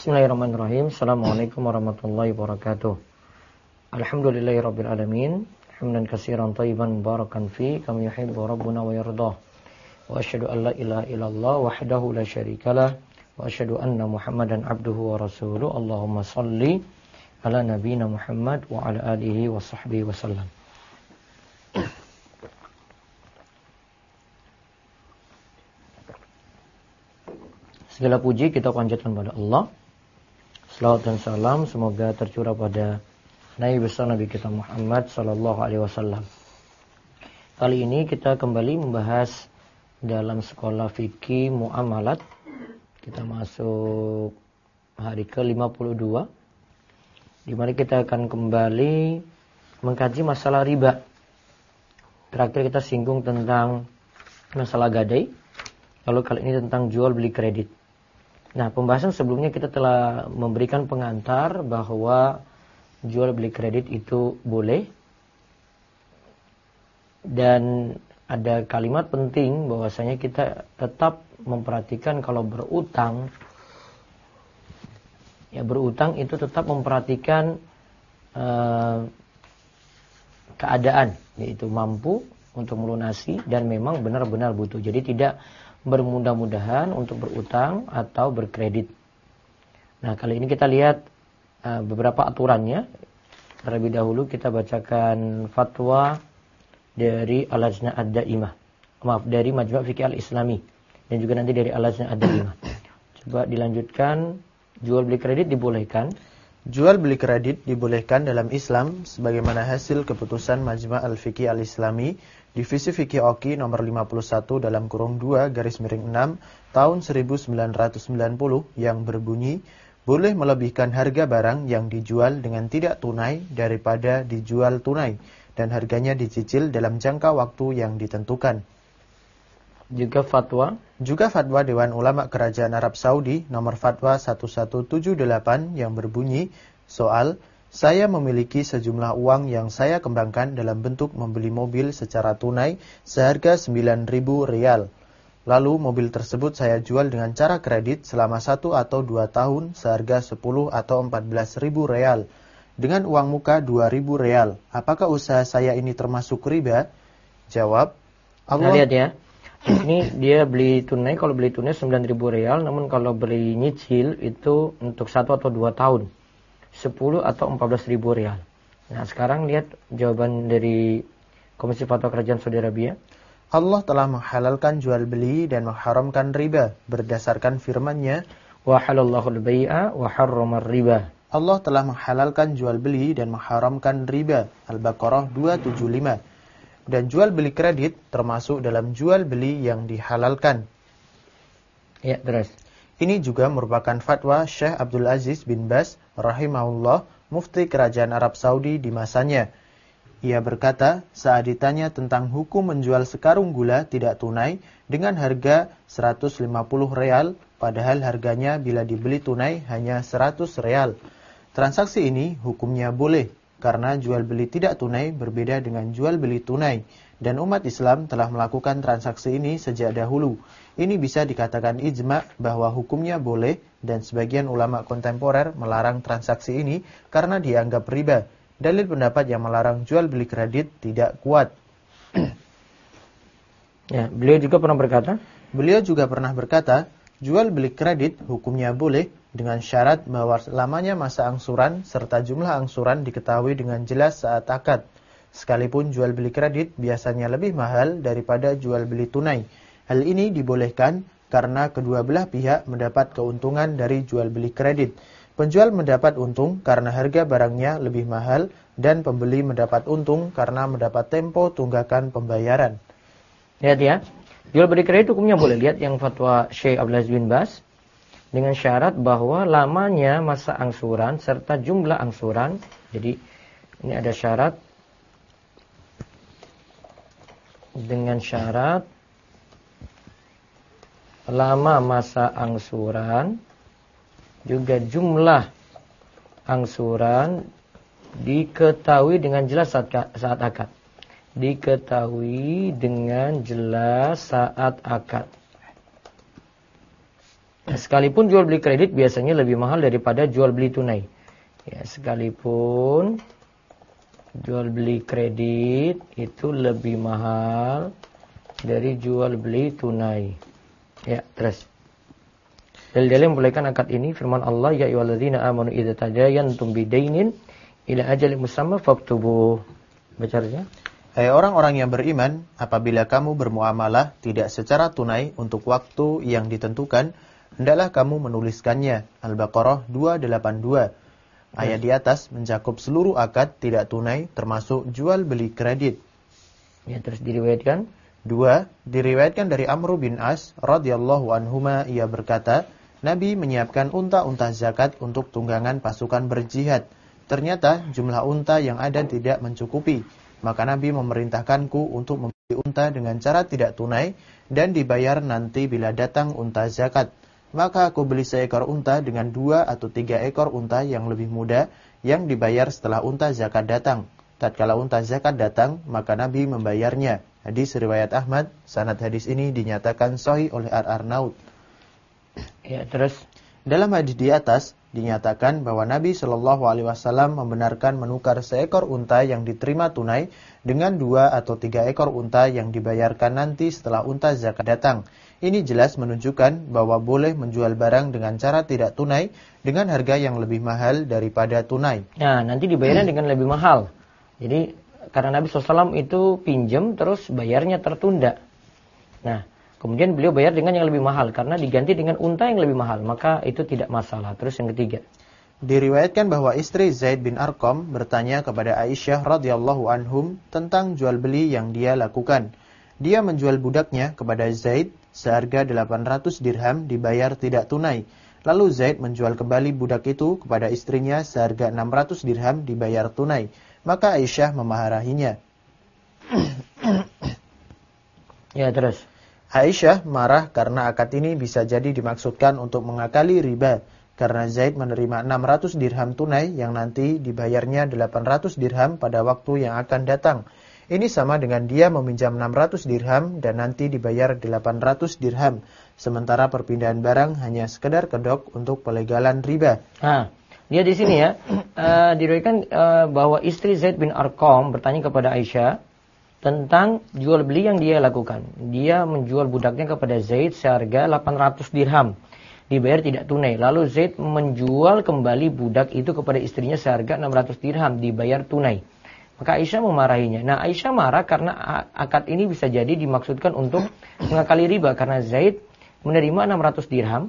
Bismillahirrahmanirrahim. Assalamualaikum warahmatullahi wabarakatuh. Alhamdulillahirabbil alamin. Hamdan katsiran thayyiban mubarakan fi kama yuhibbu rabbuna wa yardah. Wa asyhadu an la ilaha illallah wahdahu la syarikalah wa asyhadu anna Muhammadan abduhu wa rasuluh. Allahumma shalli ala nabiyyina Muhammad wa ala alihi wa sahbihi wasallam. Segala puji kita panjatkan pada Allah. Salawat dan salam semoga tercurah pada Nabi besar Nabi kita Muhammad sallallahu alaihi wasallam. Kali ini kita kembali membahas dalam sekolah fikih muamalat. Kita masuk hari ke-52. Di mana kita akan kembali mengkaji masalah riba. Terakhir kita singgung tentang masalah gadai. Lalu kali ini tentang jual beli kredit. Nah, pembahasan sebelumnya kita telah memberikan pengantar bahwa jual beli kredit itu boleh. Dan ada kalimat penting bahwasanya kita tetap memperhatikan kalau berutang. Ya, berutang itu tetap memperhatikan keadaan, yaitu mampu untuk melunasi dan memang benar-benar butuh. Jadi tidak bermudah-mudahan untuk berutang atau berkredit. Nah, kali ini kita lihat beberapa aturannya. Terlebih dahulu kita bacakan fatwa dari Al-Lajnah Ad-Daimah. Dari Majma' Fiqih Al-Islami. Dan juga nanti dari Al-Lajnah Ad-Daimah. Coba dilanjutkan. Jual beli kredit dibolehkan. Jual beli kredit dibolehkan dalam Islam sebagaimana hasil keputusan Majma' Al-Fiqih Al-Islami Divisi Fikih Oki nomor 51 dalam kurung 2 garis miring 6 tahun 1990 yang berbunyi boleh melebihkan harga barang yang dijual dengan tidak tunai daripada dijual tunai dan harganya dicicil dalam jangka waktu yang ditentukan. Juga fatwa Dewan Ulama Kerajaan Arab Saudi nomor fatwa 1178 yang berbunyi soal saya memiliki sejumlah uang yang saya kembangkan dalam bentuk membeli mobil secara tunai seharga 9.000 rial. Lalu mobil tersebut saya jual dengan cara kredit selama 1 atau 2 tahun seharga 10 atau 14.000 rial. Dengan uang muka 2.000 rial. Apakah usaha saya ini termasuk riba? Jawab, Allah. Nah, lihat ya. Ini dia beli tunai, kalau beli tunai 9.000 rial, namun kalau beli nyicil itu untuk 1 atau 2 tahun. 10 atau 14.000 rial. Nah, sekarang lihat jawaban dari Komisi Fatwa Kerajaan Saudi Arabia. Allah telah menghalalkan jual beli dan mengharamkan riba berdasarkan firman-Nya, wa halallahu al-bai'a wa harrama riba. Allah telah menghalalkan jual beli dan mengharamkan riba. Al-Baqarah 275. Dan jual beli kredit termasuk dalam jual beli yang dihalalkan. Ya, terus. Ini juga merupakan fatwa Syekh Abdul Aziz bin Baz rahimahullah, mufti kerajaan Arab Saudi di masanya. Ia berkata, saat ditanya tentang hukum menjual sekarung gula tidak tunai dengan harga 150 real, padahal harganya bila dibeli tunai hanya 100 real. Transaksi ini hukumnya boleh, karena jual beli tidak tunai berbeda dengan jual beli tunai. Dan umat Islam telah melakukan transaksi ini sejak dahulu. Ini bisa dikatakan ijma' bahwa hukumnya boleh dan sebagian ulama kontemporer melarang transaksi ini karena dianggap riba. Dalil pendapat yang melarang jual beli kredit tidak kuat. Ya, beliau juga pernah berkata, jual beli kredit hukumnya boleh dengan syarat bahwa lamanya masa angsuran serta jumlah angsuran diketahui dengan jelas saat akad. Sekalipun jual beli kredit biasanya lebih mahal daripada jual beli tunai. Hal ini dibolehkan karena kedua belah pihak mendapat keuntungan dari jual beli kredit. Penjual mendapat untung karena harga barangnya lebih mahal dan pembeli mendapat untung karena mendapat tempo tunggakan pembayaran. Lihat ya, jual beli kredit hukumnya boleh. Lihat yang fatwa Syekh Abdul Aziz bin Baz dengan syarat bahwa lamanya masa angsuran serta jumlah angsuran. Jadi ini ada syarat. Dengan syarat lama masa angsuran juga jumlah angsuran diketahui dengan jelas saat akad. Diketahui dengan jelas saat akad. Sekalipun jual beli kredit biasanya lebih mahal daripada jual beli tunai. Ya, sekalipun jual beli kredit itu lebih mahal dari jual beli tunai. Ya, terus. Dalil-dalil membolehkan akad ini firman Allah, ya ayyuhalladzina amanu idza tadayantum bidainin ila ajalin musamma faktubuh. Bacanya. Hai orang-orang yang beriman, apabila kamu bermuamalah tidak secara tunai untuk waktu yang ditentukan, hendaklah kamu menuliskannya. Al-Baqarah 282. Ayat di atas mencakup seluruh akad tidak tunai termasuk jual beli kredit. Ya, terus diriwayatkan. 2. Diriwayatkan dari Amr bin As radhiyallahu anhuma, ia berkata, Nabi menyiapkan unta-unta zakat untuk tunggangan pasukan berjihad. Ternyata jumlah unta yang ada tidak mencukupi. Maka Nabi memerintahkanku untuk membeli unta dengan cara tidak tunai dan dibayar nanti bila datang unta zakat. Maka aku beli seekor unta dengan 2 atau 3 ekor unta yang lebih muda yang dibayar setelah unta zakat datang. Tatkala unta zakat datang, maka Nabi membayarnya. Hadis riwayat Ahmad, sanad hadis ini dinyatakan sahih oleh Ar-Arnaud. Ya, terus dalam hadis di atas dinyatakan bahwa Nabi Shallallahu Alaihi Wasallam membenarkan menukar seekor unta yang diterima tunai dengan 2 atau 3 ekor unta yang dibayarkan nanti setelah unta zakat datang. Ini jelas menunjukkan bahwa boleh menjual barang dengan cara tidak tunai dengan harga yang lebih mahal daripada tunai. Nah, nanti dibayarnya dengan lebih mahal. Jadi karena Nabi SAW itu pinjam terus bayarnya tertunda. Nah, kemudian beliau bayar dengan yang lebih mahal karena diganti dengan unta yang lebih mahal, maka itu tidak masalah. Terus yang ketiga, diriwayatkan bahwa istri Zaid bin Arqam bertanya kepada Aisyah radhiyallahu anhum tentang jual beli yang dia lakukan. Dia menjual budaknya kepada Zaid seharga 800 dirham dibayar tidak tunai. Lalu Zaid menjual kembali budak itu kepada istrinya seharga 600 dirham dibayar tunai. Maka Aisyah memarahinya. Ya, terus. Aisyah marah karena akad ini bisa jadi dimaksudkan untuk mengakali riba. Karena Zaid menerima 600 dirham tunai yang nanti dibayarnya 800 dirham pada waktu yang akan datang. Ini sama dengan dia meminjam 600 dirham dan nanti dibayar 800 dirham. Sementara perpindahan barang hanya sekedar kedok untuk pelegalan riba. Nah, dia di sini ya, diriwayatkan bahwa istri Zaid bin Arqam bertanya kepada Aisyah tentang jual beli yang dia lakukan. Dia menjual budaknya kepada Zaid seharga 800 dirham. Dibayar tidak tunai. Lalu Zaid menjual kembali budak itu kepada istrinya seharga 600 dirham. Dibayar tunai. Maka Aisyah memarahinya. Nah, Aisyah marah karena akad ini bisa jadi dimaksudkan untuk mengakali riba. Karena Zaid menerima 600 dirham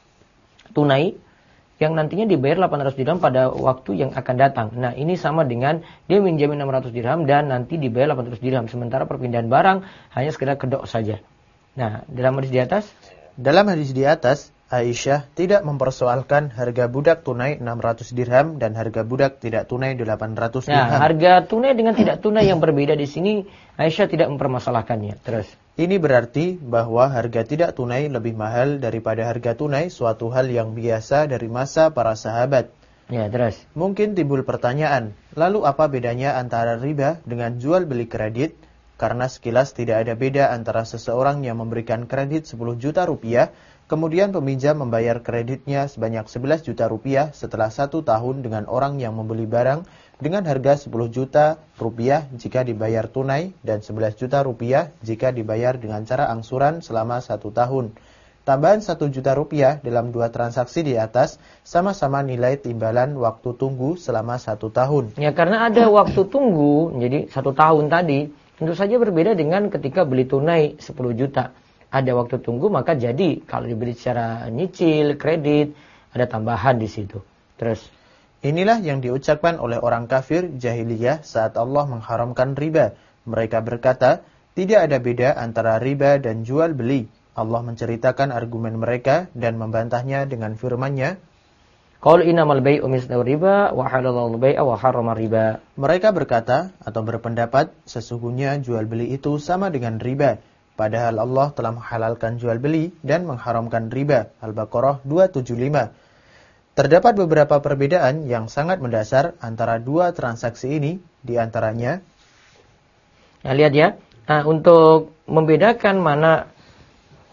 tunai yang nantinya dibayar 800 dirham pada waktu yang akan datang. Nah, ini sama dengan dia minjamin 600 dirham dan nanti dibayar 800 dirham. Sementara perpindahan barang hanya sekedar kedok saja. Nah, dalam hadis di atas? Dalam hadis di atas, Aisyah tidak mempersoalkan harga budak tunai 600 dirham dan harga budak tidak tunai 800 dirham. Nah, harga tunai dengan tidak tunai yang berbeda di sini, Aisyah tidak mempermasalahkannya. Terus. Ini berarti bahwa harga tidak tunai lebih mahal daripada harga tunai, suatu hal yang biasa dari masa para sahabat. Ya, terus. Mungkin timbul pertanyaan, lalu apa bedanya antara riba dengan jual beli kredit? Karena sekilas tidak ada beda antara seseorang yang memberikan kredit 10 juta rupiah, kemudian peminjam membayar kreditnya sebanyak 11 juta rupiah setelah 1 tahun dengan orang yang membeli barang dengan harga 10 juta rupiah jika dibayar tunai dan 11 juta rupiah jika dibayar dengan cara angsuran selama 1 tahun. Tambahan 1 juta rupiah dalam 2 transaksi di atas sama-sama nilai timbalan waktu tunggu selama 1 tahun. Ya, karena ada waktu tunggu, jadi 1 tahun tadi, tentu saja berbeda dengan ketika beli tunai 10 juta. Ada waktu tunggu, maka jadi kalau dibeli secara nyicil, kredit, ada tambahan di situ. Terus. Inilah yang diucapkan oleh orang kafir jahiliyah saat Allah mengharamkan riba. Mereka berkata, tidak ada beda antara riba dan jual beli. Allah menceritakan argumen mereka dan membantahnya dengan firman-Nya, Qaul innamal bai'u mislu riba wa halallahu bai'a wa harrama riba. Mereka berkata atau berpendapat sesungguhnya jual beli itu sama dengan riba. Padahal Allah telah menghalalkan jual beli dan mengharamkan riba. Al-Baqarah 275. Terdapat beberapa perbedaan yang sangat mendasar antara 2 transaksi ini, di antaranya. Nah, lihat ya. Nah, untuk membedakan mana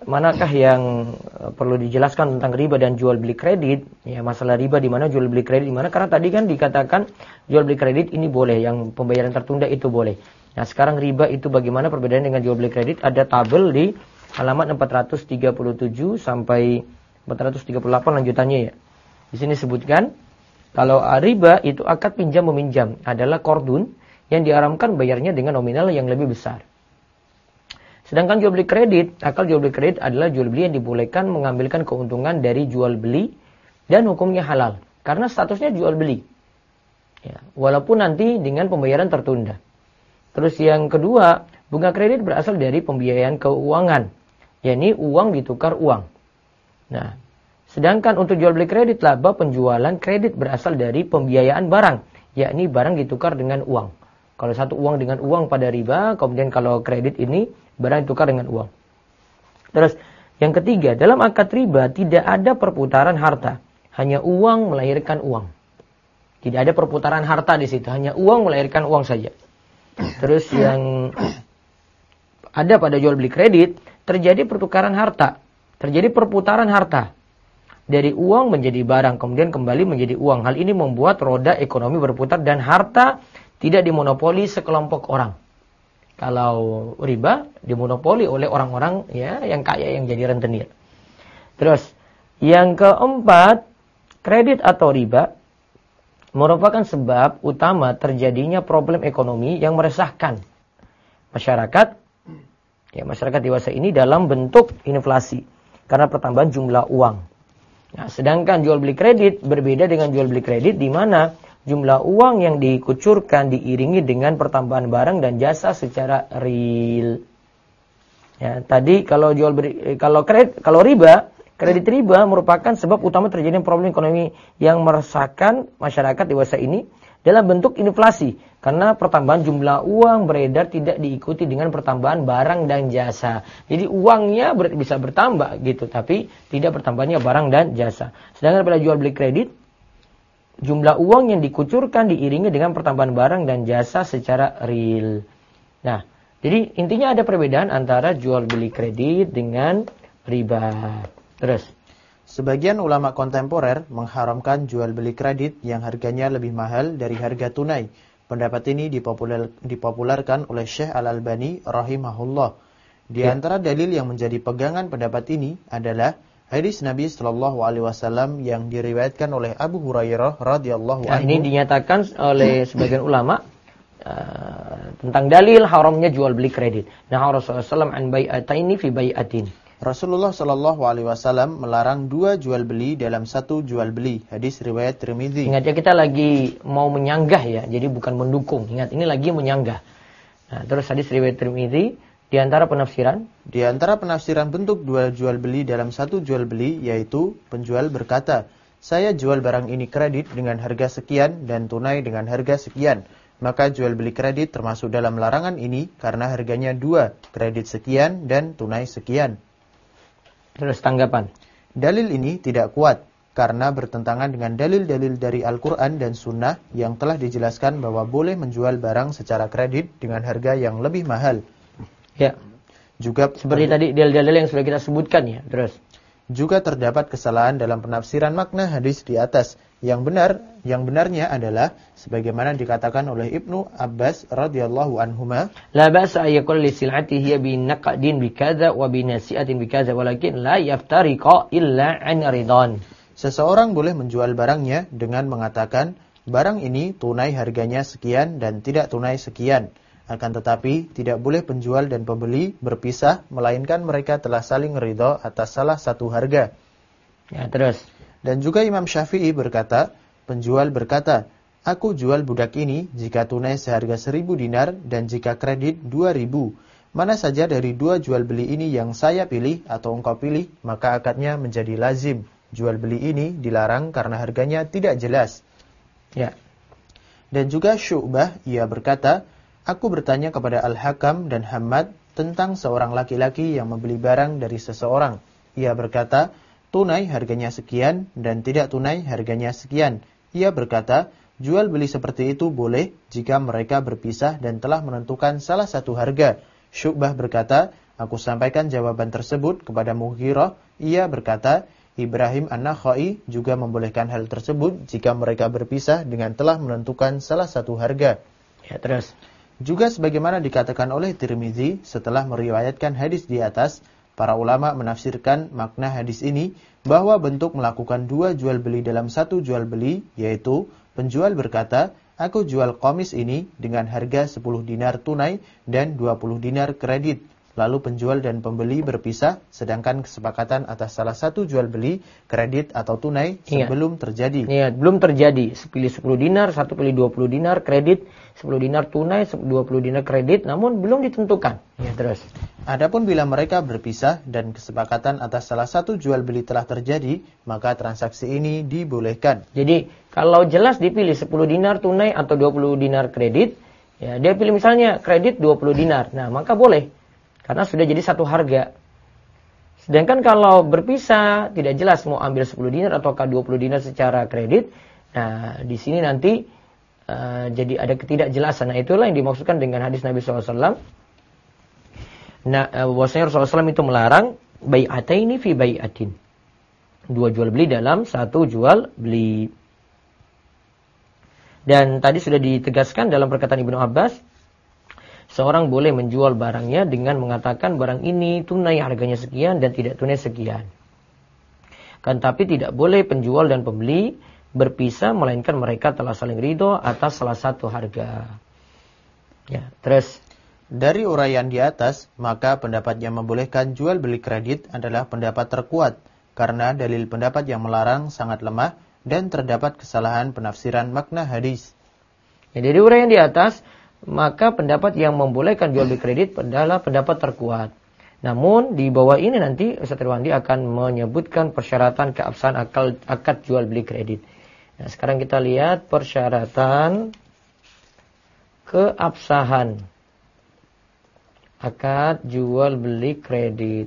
manakah yang perlu dijelaskan tentang riba dan jual beli kredit? Ya, masalah riba di mana, jual beli kredit di mana? Karena tadi kan dikatakan jual beli kredit ini boleh, yang pembayaran tertunda itu boleh. Nah, sekarang riba itu bagaimana perbedaan dengan jual beli kredit? Ada tabel di halaman 437 sampai 438 lanjutannya ya. Di sini sebutkan kalau riba itu akad pinjam meminjam adalah qardun yang diharamkan bayarnya dengan nominal yang lebih besar. Sedangkan jual beli kredit, akal jual beli kredit adalah jual beli yang dibolehkan mengambilkan keuntungan dari jual beli dan hukumnya halal karena statusnya jual beli. Ya, walaupun nanti dengan pembayaran tertunda. Terus yang kedua, bunga kredit berasal dari pembiayaan keuangan, yakni uang ditukar uang. Nah, sedangkan untuk jual beli kredit laba penjualan kredit berasal dari pembiayaan barang, yakni barang ditukar dengan uang. Kalau satu uang dengan uang pada riba, kemudian kalau kredit ini barang ditukar dengan uang. Terus yang ketiga, dalam akad riba tidak ada perputaran harta, hanya uang melahirkan uang. Tidak ada perputaran harta di situ, hanya uang melahirkan uang saja. Terus yang ada pada jual beli kredit terjadi pertukaran harta, terjadi perputaran harta. Dari uang menjadi barang, kemudian kembali menjadi uang. Hal ini membuat roda ekonomi berputar dan harta tidak dimonopoli sekelompok orang. Kalau riba dimonopoli oleh orang-orang ya yang kaya yang jadi rentenir. Terus yang keempat, kredit atau riba merupakan sebab utama terjadinya problem ekonomi yang meresahkan masyarakat. Ya, masyarakat dewasa ini dalam bentuk inflasi karena pertambahan jumlah uang. Nah, sedangkan jual beli kredit berbeda dengan jual beli kredit di mana jumlah uang yang dikucurkan diiringi dengan pertambahan barang dan jasa secara real. Ya, tadi kalau kredit riba merupakan sebab utama terjadinya problem ekonomi yang meresahkan masyarakat dewasa ini dalam bentuk inflasi karena pertambahan jumlah uang beredar tidak diikuti dengan pertambahan barang dan jasa. Jadi uangnya bisa bertambah gitu, tapi tidak bertambahnya barang dan jasa. Sedangkan pada jual beli kredit, jumlah uang yang dikucurkan diiringi dengan pertambahan barang dan jasa secara real. Nah, jadi intinya ada perbedaan antara jual beli kredit dengan riba. Terus, sebagian ulama kontemporer mengharamkan jual beli kredit yang harganya lebih mahal dari harga tunai. Pendapat ini dipopulerkan oleh Syekh Al-Albani rahimahullah. Di antara dalil yang menjadi pegangan pendapat ini adalah hadis Nabi Shallallahu Alaihi Wasallam yang diriwayatkan oleh Abu Hurairah radhiyallahu anhu. Ini dinyatakan oleh sebagian ulama tentang dalil haramnya jual beli kredit. Nah, Rasulullah SAW an bai'ataini fi bai'atin. Rasulullah Shallallahu Alaihi Wasallam melarang dua jual beli dalam satu jual beli. Hadis riwayat Tirmidzi. Ingat ya, kita lagi mau menyanggah ya, jadi bukan mendukung. Ingat, ini lagi menyanggah. Nah, terus hadis riwayat Tirmidzi di antara penafsiran. Di antara penafsiran bentuk dua jual beli dalam satu jual beli yaitu penjual berkata, saya jual barang ini kredit dengan harga sekian dan tunai dengan harga sekian. Maka jual beli kredit termasuk dalam larangan ini karena harganya dua, kredit sekian dan tunai sekian. Terus tanggapan. Dalil ini tidak kuat karena bertentangan dengan dalil-dalil dari Al-Quran dan Sunnah yang telah dijelaskan bahwa boleh menjual barang secara kredit dengan harga yang lebih mahal. Ya. Juga seperti tadi dalil-dalil yang sudah kita sebutkan ya. Terus. Juga terdapat kesalahan dalam penafsiran makna hadis di atas. Yang benarnya adalah sebagaimana dikatakan oleh Ibnu Abbas radhiyallahu anhuma, la ba'sa ayaqul li sil'ati hiya bi naqdin bi kadza wa bi nasi'atin bi kadza walakin la yaftariqa illa 'an ridan. Seseorang boleh menjual barangnya dengan mengatakan barang ini tunai harganya sekian dan tidak tunai sekian. Akan tetapi tidak boleh penjual dan pembeli berpisah melainkan mereka telah saling ridha atas salah satu harga. Ya, terus. Dan juga Imam Syafi'i berkata, penjual berkata, aku jual budak ini jika tunai seharga 1.000 dinar dan jika kredit 2.000. Mana saja dari dua jual beli ini yang saya pilih atau engkau pilih, maka akadnya menjadi lazim. Jual beli ini dilarang karena harganya tidak jelas. Ya. Dan juga Syu'bah, ia berkata, aku bertanya kepada Al-Hakam dan Hammad tentang seorang laki-laki yang membeli barang dari seseorang. Ia berkata, tunai harganya sekian dan tidak tunai harganya sekian. Ia berkata, jual beli seperti itu boleh jika mereka berpisah dan telah menentukan salah satu harga. Syu'bah berkata, Aku sampaikan jawaban tersebut kepada Mughirah. Ia berkata, Ibrahim An-Nakhai juga membolehkan hal tersebut jika mereka berpisah dengan telah menentukan salah satu harga. Ya, terus. Juga sebagaimana dikatakan oleh Tirmizi setelah meriwayatkan hadis di atas, para ulama menafsirkan makna hadis ini bahwa bentuk melakukan dua jual beli dalam satu jual beli, yaitu penjual berkata, aku jual komis ini dengan harga 10 dinar tunai dan 20 dinar kredit. Lalu penjual dan pembeli berpisah, sedangkan kesepakatan atas salah satu jual beli, kredit atau tunai sebelum terjadi. Ingat, belum terjadi. Pilih 10 dinar, satu pilih 20 dinar, kredit, 10 dinar tunai, 20 dinar kredit, namun belum ditentukan. Ya, terus. Adapun bila mereka berpisah dan kesepakatan atas salah satu jual beli telah terjadi, maka transaksi ini dibolehkan. Jadi, kalau jelas dipilih 10 dinar tunai atau 20 dinar kredit, ya dia pilih misalnya kredit 20 dinar. Nah, maka boleh. Karena sudah jadi satu harga. Sedangkan kalau berpisah, tidak jelas mau ambil 10 dinar ataukah 20 dinar secara kredit. Nah, di sini nanti jadi ada ketidakjelasan. Nah, itulah yang dimaksudkan dengan hadis Nabi SAW. Nah, bahwasanya Rasulullah SAW itu melarang bai'ataini fi bai'atin. Dua jual beli dalam satu jual beli. Dan tadi sudah ditegaskan dalam perkataan Ibnu Abbas, seorang boleh menjual barangnya dengan mengatakan barang ini tunai harganya sekian dan tidak tunai sekian. Kan tapi tidak boleh penjual dan pembeli berpisah melainkan mereka telah saling ridho atas salah satu harga. Ya, terus dari uraian di atas, maka pendapat yang membolehkan jual beli kredit adalah pendapat terkuat karena dalil pendapat yang melarang sangat lemah dan terdapat kesalahan penafsiran makna hadis. Ya, dari uraian di atas, maka pendapat yang membolehkan jual beli kredit adalah pendapat terkuat. Namun di bawah ini nanti Ustaz Irwandi akan menyebutkan persyaratan keabsahan akad jual beli kredit. Nah, sekarang kita lihat persyaratan keabsahan akad jual beli kredit.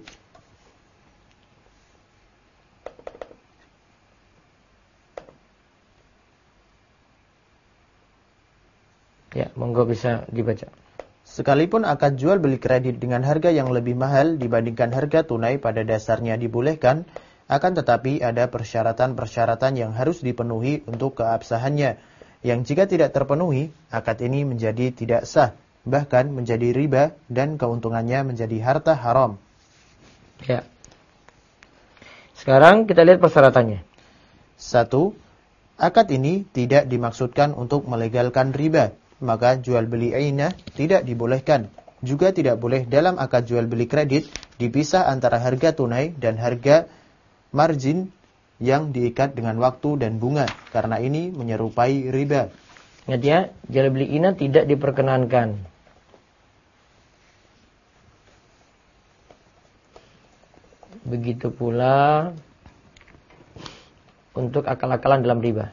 Ya, monggo bisa dibaca. Sekalipun akad jual beli kredit dengan harga yang lebih mahal dibandingkan harga tunai pada dasarnya dibolehkan, akan tetapi ada persyaratan-persyaratan yang harus dipenuhi untuk keabsahannya, yang jika tidak terpenuhi, akad ini menjadi tidak sah, bahkan menjadi riba dan keuntungannya menjadi harta haram. Ya. Sekarang kita lihat persyaratannya. 1. Akad ini tidak dimaksudkan untuk melegalkan riba, maka jual beli ainah tidak dibolehkan. Juga tidak boleh dalam akad jual beli kredit dipisah antara harga tunai dan harga margin yang diikat dengan waktu dan bunga, karena ini menyerupai riba. Ingat ya, jual beli ainah tidak diperkenankan. Begitu pula untuk akal-akalan dalam riba.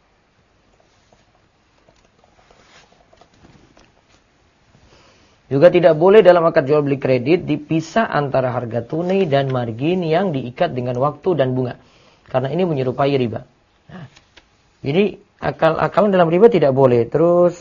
Juga tidak boleh dalam akad jual beli kredit dipisah antara harga tunai dan margin yang diikat dengan waktu dan bunga. Karena ini menyerupai riba. Nah, jadi akal-akalan dalam riba tidak boleh. Terus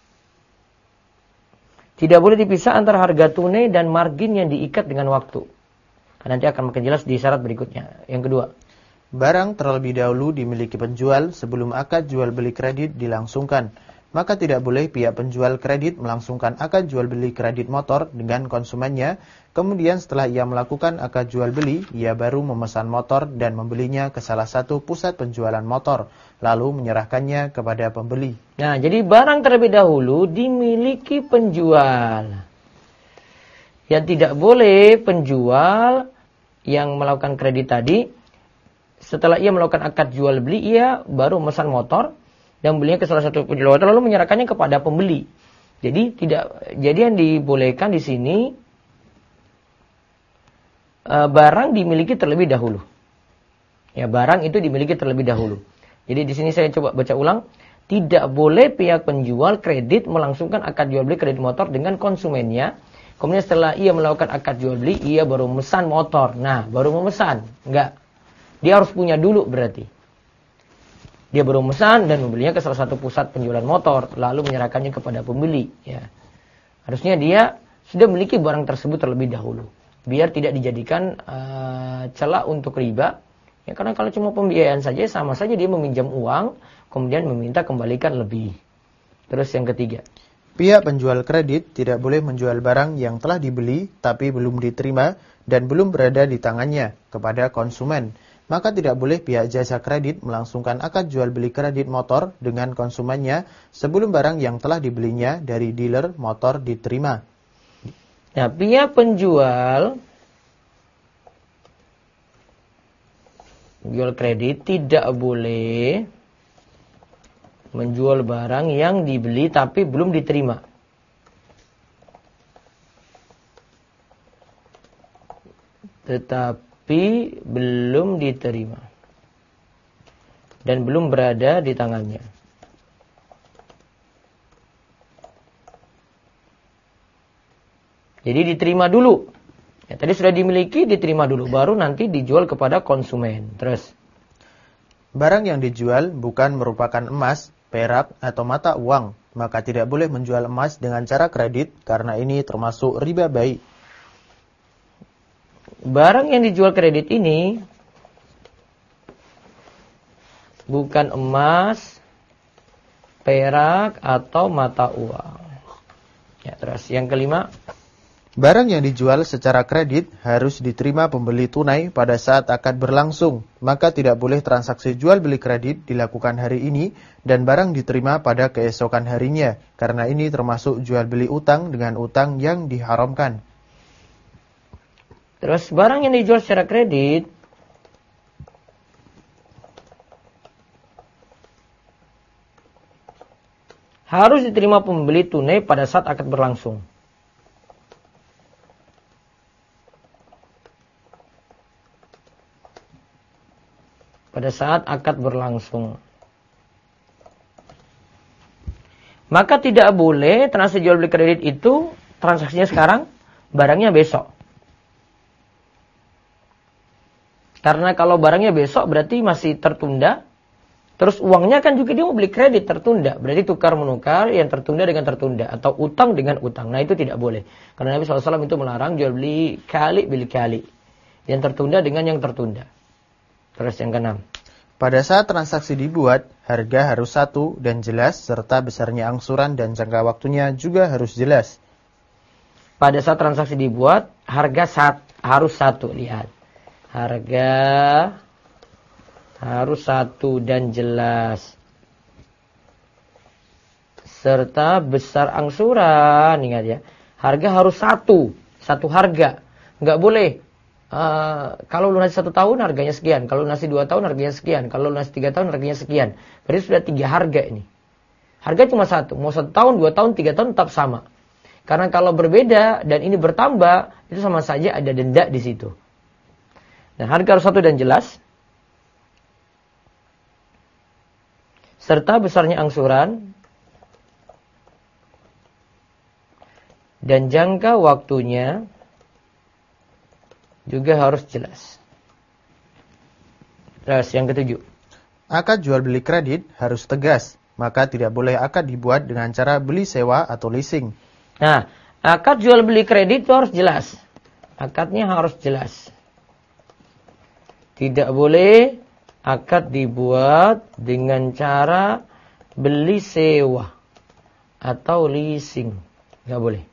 tidak boleh dipisah antara harga tunai dan margin yang diikat dengan waktu. Karena nanti akan makin jelas di syarat berikutnya. Yang kedua, barang terlebih dahulu dimiliki penjual sebelum akad jual beli kredit dilangsungkan. Maka tidak boleh pihak penjual kredit melangsungkan akad jual beli kredit motor dengan konsumennya. Kemudian setelah ia melakukan akad jual beli, ia baru memesan motor dan membelinya ke salah satu pusat penjualan motor, lalu menyerahkannya kepada pembeli. Nah, jadi barang terlebih dahulu dimiliki penjual. Yang tidak boleh penjual yang melakukan kredit tadi, setelah ia melakukan akad jual beli, ia baru memesan motor dan belinya ke salah satu penjual motor lalu menyerahkannya kepada pembeli. Jadi yang dibolehkan di sini barang dimiliki terlebih dahulu. Ya, barang itu dimiliki terlebih dahulu. Jadi di sini saya coba baca ulang, tidak boleh pihak penjual kredit melangsungkan akad jual beli kredit motor dengan konsumennya. Kemudian setelah ia melakukan akad jual beli, ia baru memesan motor. Nah, baru memesan. Enggak. Dia harus punya dulu berarti. Dia baru memesan dan membelinya ke salah satu pusat penjualan motor, lalu menyerahkannya kepada pembeli. Ya. Harusnya dia sudah memiliki barang tersebut terlebih dahulu. biar tidak dijadikan celah untuk riba. Ya, karena kalau cuma pembiayaan saja sama saja dia meminjam uang kemudian meminta kembalikan lebih. Terus yang ketiga, pihak penjual kredit tidak boleh menjual barang yang telah dibeli tapi belum diterima dan belum berada di tangannya kepada konsumen. Maka tidak boleh pihak jasa kredit melangsungkan akad jual beli kredit motor dengan konsumennya sebelum barang yang telah dibelinya dari dealer motor diterima. Nah, pihak penjual jual kredit tidak boleh menjual barang yang dibeli tapi belum diterima. Tetapi belum diterima dan belum berada di tangannya. Jadi diterima dulu. Ya, tadi sudah dimiliki, diterima dulu, baru nanti dijual kepada konsumen. Terus, barang yang dijual bukan merupakan emas, perak, atau mata uang, maka tidak boleh menjual emas dengan cara kredit karena ini termasuk riba baik. Barang yang dijual kredit ini bukan emas, perak, atau mata uang. Ya, terus yang kelima, barang yang dijual secara kredit harus diterima pembeli tunai pada saat akad berlangsung, maka tidak boleh transaksi jual beli kredit dilakukan hari ini dan barang diterima pada keesokan harinya, karena ini termasuk jual beli utang dengan utang yang diharamkan. terus barang yang dijual secara kredit harus diterima pembeli tunai pada saat akad berlangsung. Pada saat akad berlangsung. Maka tidak boleh transaksi jual beli kredit itu transaksinya sekarang, barangnya besok. Karena kalau barangnya besok berarti masih tertunda. Terus uangnya kan juga dia mau beli kredit tertunda. Berarti tukar-menukar yang tertunda dengan tertunda. Atau utang dengan utang. Nah itu tidak boleh. Karena Nabi SAW itu melarang jual beli kali beli kali. Yang tertunda dengan yang tertunda. Terus yang keenam. Pada saat transaksi dibuat, harga harus satu dan jelas, serta besarnya angsuran dan jangka waktunya juga harus jelas. Pada saat transaksi dibuat, harga harus satu. Lihat. Harga harus satu dan jelas. Serta besar angsuran. Ingat ya. Harga harus satu. Satu harga. Nggak boleh. Kalau lunasi 1 tahun harganya sekian. Kalau lunasi 2 tahun harganya sekian. Kalau lunasi 3 tahun harganya sekian. Berarti sudah 3 harga ini. Harga cuma satu. Mau 1 tahun, 2 tahun, 3 tahun tetap sama. Karena kalau berbeda dan ini bertambah, itu sama saja ada denda di situ. Nah, harga harus satu dan jelas. Serta besarnya angsuran. Dan jangka waktunya juga harus jelas. Terus yang ketujuh. Akad jual beli kredit harus tegas, maka tidak boleh akad dibuat dengan cara beli sewa atau leasing. Nah, akad jual beli kredit itu harus jelas. Akadnya harus jelas. Tidak boleh akad dibuat dengan cara beli sewa atau leasing. Nggak boleh.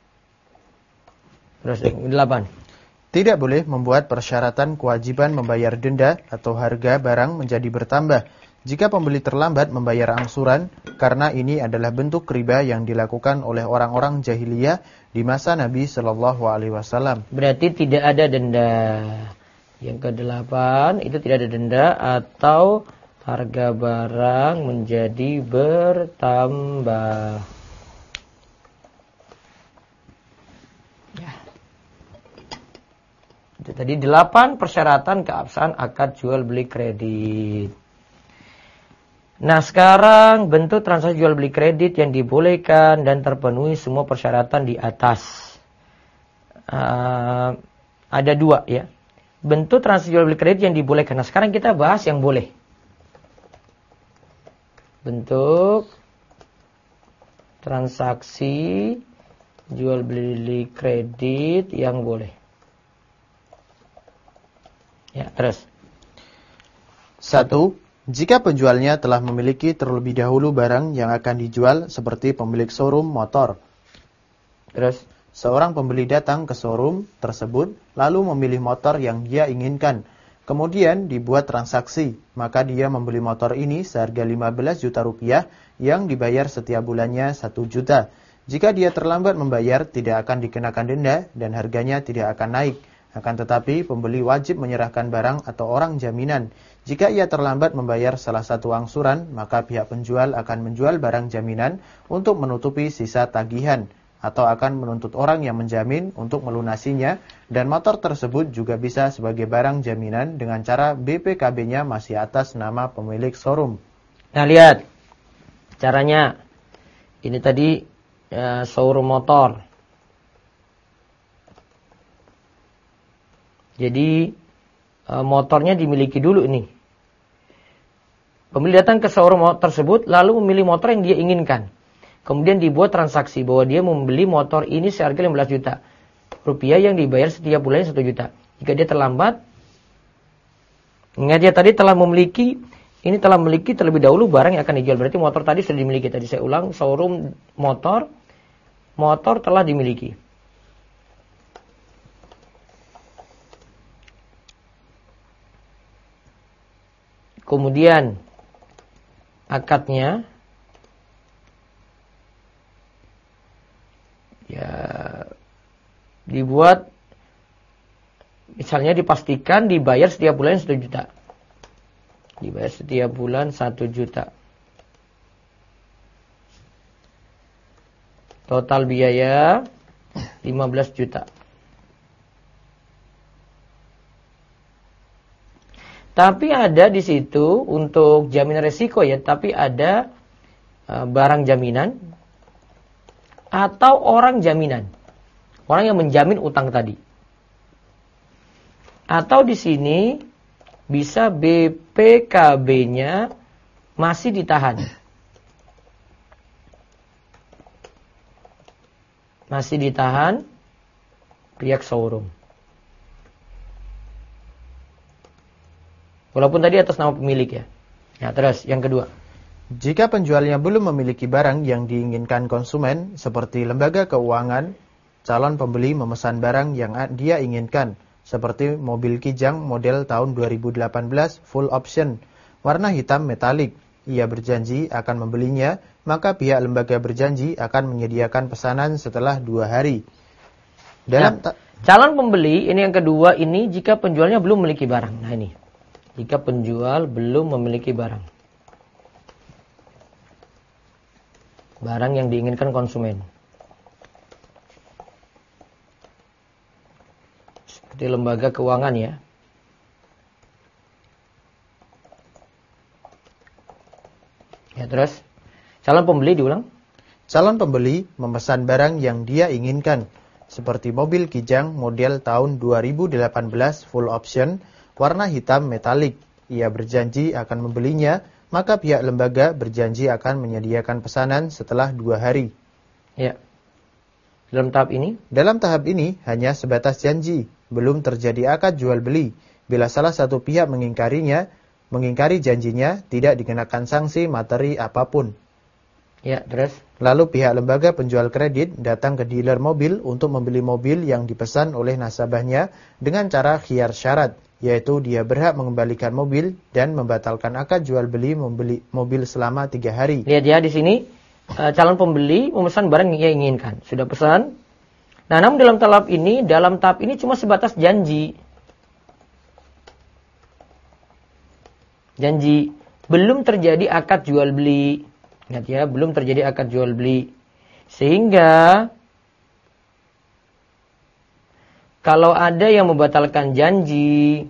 Terus yang 8. Tidak boleh membuat persyaratan kewajiban membayar denda atau harga barang menjadi bertambah jika pembeli terlambat membayar angsuran, karena ini adalah bentuk riba yang dilakukan oleh orang-orang jahiliyah di masa Nabi Shallallahu Alaihi Wasallam. Berarti tidak ada denda. Yang ke-8 itu tidak ada denda atau harga barang menjadi bertambah. Ya. Itu tadi 8 persyaratan keabsahan akad jual beli kredit. Nah, sekarang bentuk transaksi jual beli kredit yang dibolehkan dan terpenuhi semua persyaratan di atas. Ada 2 ya. Bentuk transaksi jual beli kredit yang dibolehkan. Nah, sekarang kita bahas yang boleh. Bentuk transaksi jual beli kredit yang boleh. terus. 1. Jika penjualnya telah memiliki terlebih dahulu barang yang akan dijual seperti pemilik showroom motor. Terus. Seorang pembeli datang ke showroom tersebut lalu memilih motor yang dia inginkan. Kemudian dibuat transaksi, maka dia membeli motor ini seharga 15 juta rupiah yang dibayar setiap bulannya 1 juta. Jika dia terlambat membayar, tidak akan dikenakan denda dan harganya tidak akan naik. Akan tetapi, pembeli wajib menyerahkan barang atau orang jaminan. Jika ia terlambat membayar salah satu angsuran, maka pihak penjual akan menjual barang jaminan untuk menutupi sisa tagihan, atau akan menuntut orang yang menjamin untuk melunasinya, dan motor tersebut juga bisa sebagai barang jaminan dengan cara BPKB-nya masih atas nama pemilik showroom. Nah, lihat caranya. Ini tadi showroom motor. Jadi motornya dimiliki dulu ini. Pembeli datang ke showroom tersebut lalu memilih motor yang dia inginkan. Kemudian dibuat transaksi bahwa dia membeli motor ini seharga 15 juta rupiah yang dibayar setiap bulannya 1 juta. Jika dia terlambat, ingat dia tadi telah memiliki terlebih dahulu barang yang akan dijual. Berarti motor tadi sudah dimiliki. Tadi saya ulang, showroom motor telah dimiliki. Kemudian akadnya ya dibuat, misalnya dipastikan dibayar setiap bulan 1 juta. Dibayar setiap bulan 1 juta. Total biaya 15 juta. Tapi ada di situ untuk jaminan resiko ya, tapi ada barang jaminan atau orang jaminan. Orang yang menjamin utang tadi. Atau di sini bisa BPKB-nya masih ditahan. Masih ditahan pihak showroom. Walaupun tadi atas nama pemilik ya. Nah, terus yang kedua. Jika penjualnya belum memiliki barang yang diinginkan konsumen, seperti lembaga keuangan, calon pembeli memesan barang yang dia inginkan, seperti mobil Kijang model tahun 2018 full option, warna hitam metalik. Ia berjanji akan membelinya, maka pihak lembaga berjanji akan menyediakan pesanan setelah 2 hari. Calon pembeli, ini yang kedua, ini jika penjualnya belum memiliki barang. Nah ini. Jika penjual belum memiliki barang. Barang yang diinginkan konsumen. Seperti lembaga keuangan ya. Ya terus. Calon pembeli diulang. Calon pembeli memesan barang yang dia inginkan. Seperti mobil Kijang model tahun 2018 full option, warna hitam metalik. Ia berjanji akan membelinya, maka pihak lembaga berjanji akan menyediakan pesanan setelah 2 hari. Ya. Dalam tahap ini hanya sebatas janji, belum terjadi akad jual beli. Bila salah satu pihak mengingkari janjinya, tidak dikenakan sanksi materi apapun. Ya, terus. Lalu pihak lembaga penjual kredit datang ke dealer mobil untuk membeli mobil yang dipesan oleh nasabahnya dengan cara khiyar syarat, yaitu dia berhak mengembalikan mobil dan membatalkan akad jual beli membeli mobil selama 3 hari. Lihat ya di sini, calon pembeli memesan barang yang ia inginkan. Sudah pesan. Nah, namun dalam tahap ini cuma sebatas janji. Janji. Belum terjadi akad jual beli. Ingat ya, belum terjadi akad jual beli. Sehingga kalau ada yang membatalkan janji,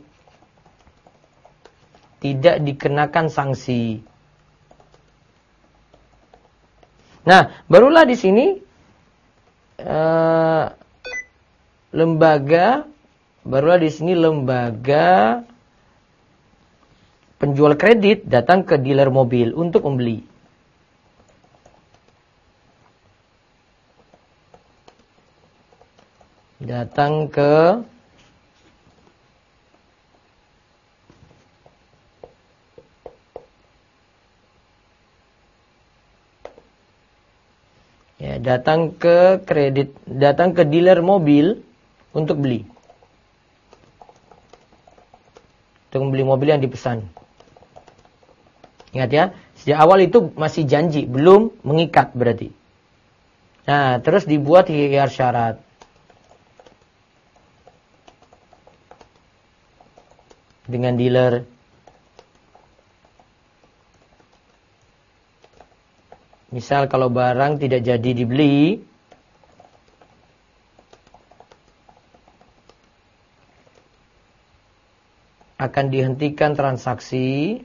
tidak dikenakan sanksi. Nah, barulah di sini lembaga penjual kredit datang ke dealer mobil untuk membeli. Datang ke Ya, datang ke dealer mobil untuk beli. Untuk membeli mobil yang dipesan. Ingat ya, sejak awal itu masih janji, belum mengikat berarti. Nah, terus dibuat hiar syarat. Dengan dealer. Misal kalau barang tidak jadi dibeli, akan dihentikan transaksi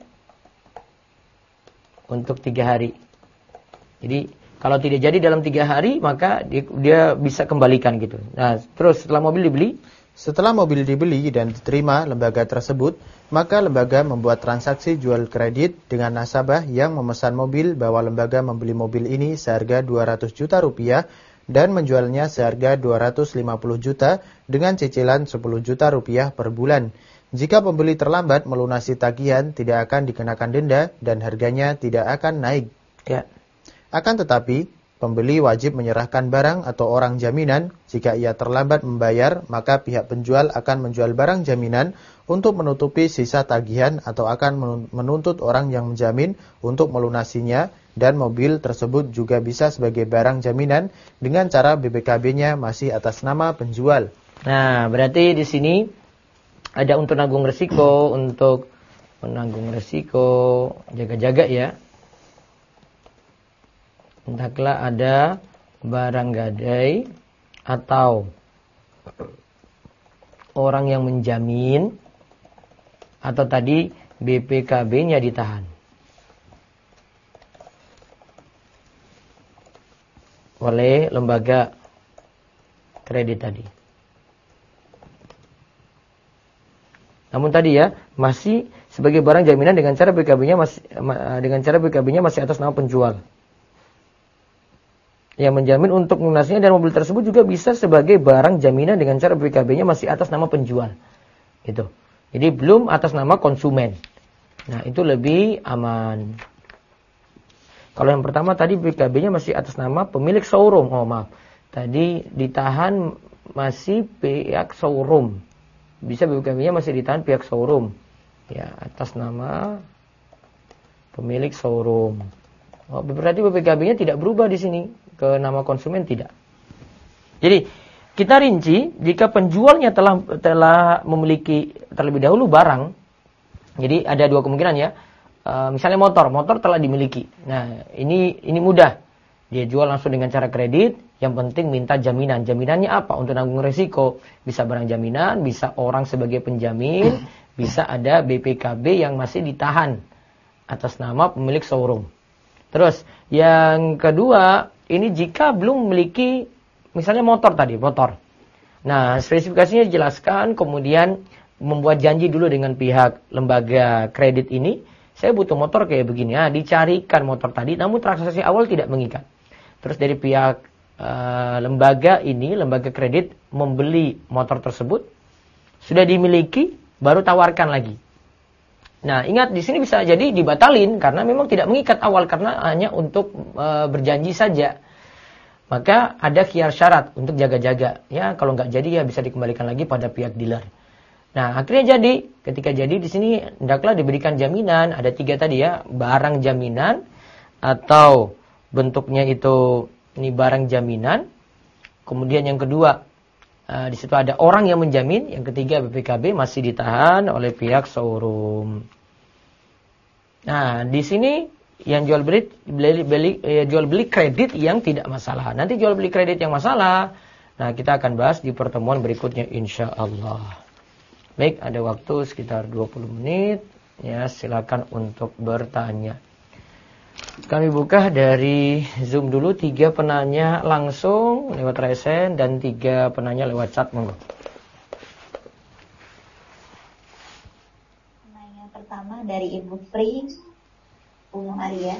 untuk 3 hari. Jadi kalau tidak jadi dalam 3 hari, maka dia bisa kembalikan gitu. Nah, terus setelah mobil dibeli, setelah mobil dibeli dan diterima lembaga tersebut, maka lembaga membuat transaksi jual kredit dengan nasabah yang memesan mobil bahwa lembaga membeli mobil ini seharga 200 juta rupiah dan menjualnya seharga 250 juta dengan cicilan 10 juta rupiah per bulan. Jika pembeli terlambat melunasi tagihan, tidak akan dikenakan denda dan harganya tidak akan naik. Ya. Akan tetapi, pembeli wajib menyerahkan barang atau orang jaminan. Jika ia terlambat membayar, maka pihak penjual akan menjual barang jaminan untuk menutupi sisa tagihan atau akan menuntut orang yang menjamin untuk melunasinya, dan mobil tersebut juga bisa sebagai barang jaminan dengan cara BPKB-nya masih atas nama penjual. Nah, berarti di sini ada untuk menanggung resiko, jaga-jaga ya. Entahlah ada barang gadai atau orang yang menjamin atau tadi BPKB-nya ditahan oleh lembaga kredit tadi. Namun tadi ya, masih sebagai barang jaminan dengan cara BPKB-nya masih atas nama penjual. Yang menjamin untuk melunasinya, dan mobil tersebut juga bisa sebagai barang jaminan dengan cara BPKB-nya masih atas nama penjual. Gitu. Jadi belum atas nama konsumen. Nah, itu lebih aman. Kalau yang pertama tadi BPKB-nya masih atas nama pemilik showroom. Oh, maaf. Tadi ditahan masih pihak showroom. Bisa BPKB-nya masih ditahan pihak showroom. Ya, atas nama pemilik showroom. Oh, berarti BPKB-nya tidak berubah di sini ke nama konsumen, tidak. Jadi kita rinci, jika penjualnya telah memiliki terlebih dahulu barang. Jadi ada 2 kemungkinan ya. Misalnya motor telah dimiliki. Nah, ini mudah. Dia jual langsung dengan cara kredit, yang penting minta jaminan. Jaminannya apa? Untuk nanggung resiko. Bisa barang jaminan, bisa orang sebagai penjamin, bisa ada BPKB yang masih ditahan atas nama pemilik showroom. Terus, yang kedua, ini jika belum memiliki, misalnya motor. Nah, spesifikasinya dijelaskan, kemudian membuat janji dulu dengan pihak lembaga kredit ini, saya butuh motor kayak begini. Nah, dicarikan motor tadi, namun transaksi awal tidak mengikat. Terus dari pihak lembaga kredit membeli motor tersebut, sudah dimiliki, baru tawarkan lagi. Nah, ingat di sini bisa jadi dibatalin karena memang tidak mengikat awal, karena hanya untuk berjanji saja. Maka ada khiyar syarat untuk jaga-jaga. Ya, kalau nggak jadi ya bisa dikembalikan lagi pada pihak dealer. Nah, akhirnya jadi. Ketika jadi di sini hendaklah diberikan jaminan. Ada 3 tadi ya, barang jaminan atau bentuknya itu ini barang jaminan. Kemudian yang kedua, di situ ada orang yang menjamin. Yang ketiga, BPKB masih ditahan oleh pihak showroom. Nah, di sini yang jual beli kredit yang tidak masalah. Nanti jual beli kredit yang masalah, nah kita akan bahas di pertemuan berikutnya insyaallah. Baik, ada waktu sekitar 20 menit. Ya, silakan untuk bertanya. Kami buka dari Zoom dulu, 3 penanya langsung lewat resen dan 3 penanya lewat chat, monggo. Yang pertama dari Ibu Pri Umu Arya.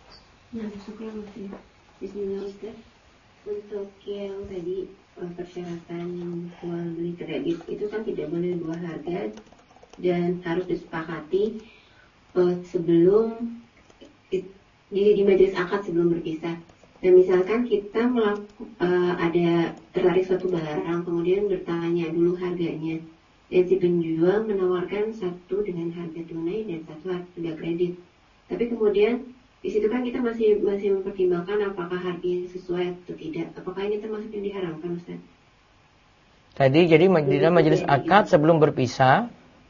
Bismillah Ustaz. Untuk yang tadi persyaratan jual beli kredit itu kan tidak boleh 2 harga dan harus disepakati sebelum di majelis akad sebelum berpisah. Dan misalkan kita ada tertarik suatu barang, kemudian bertanya dulu harganya, dan si penjual menawarkan satu dengan harga tunai dan satu harga kredit. Tapi kemudian di situ kan kita masih mempertimbangkan apakah harganya sesuai atau tidak. Apakah ini termasuk yang diharamkan, Ustaz? Tadi jadi di dalam majelis akad sebelum berpisah.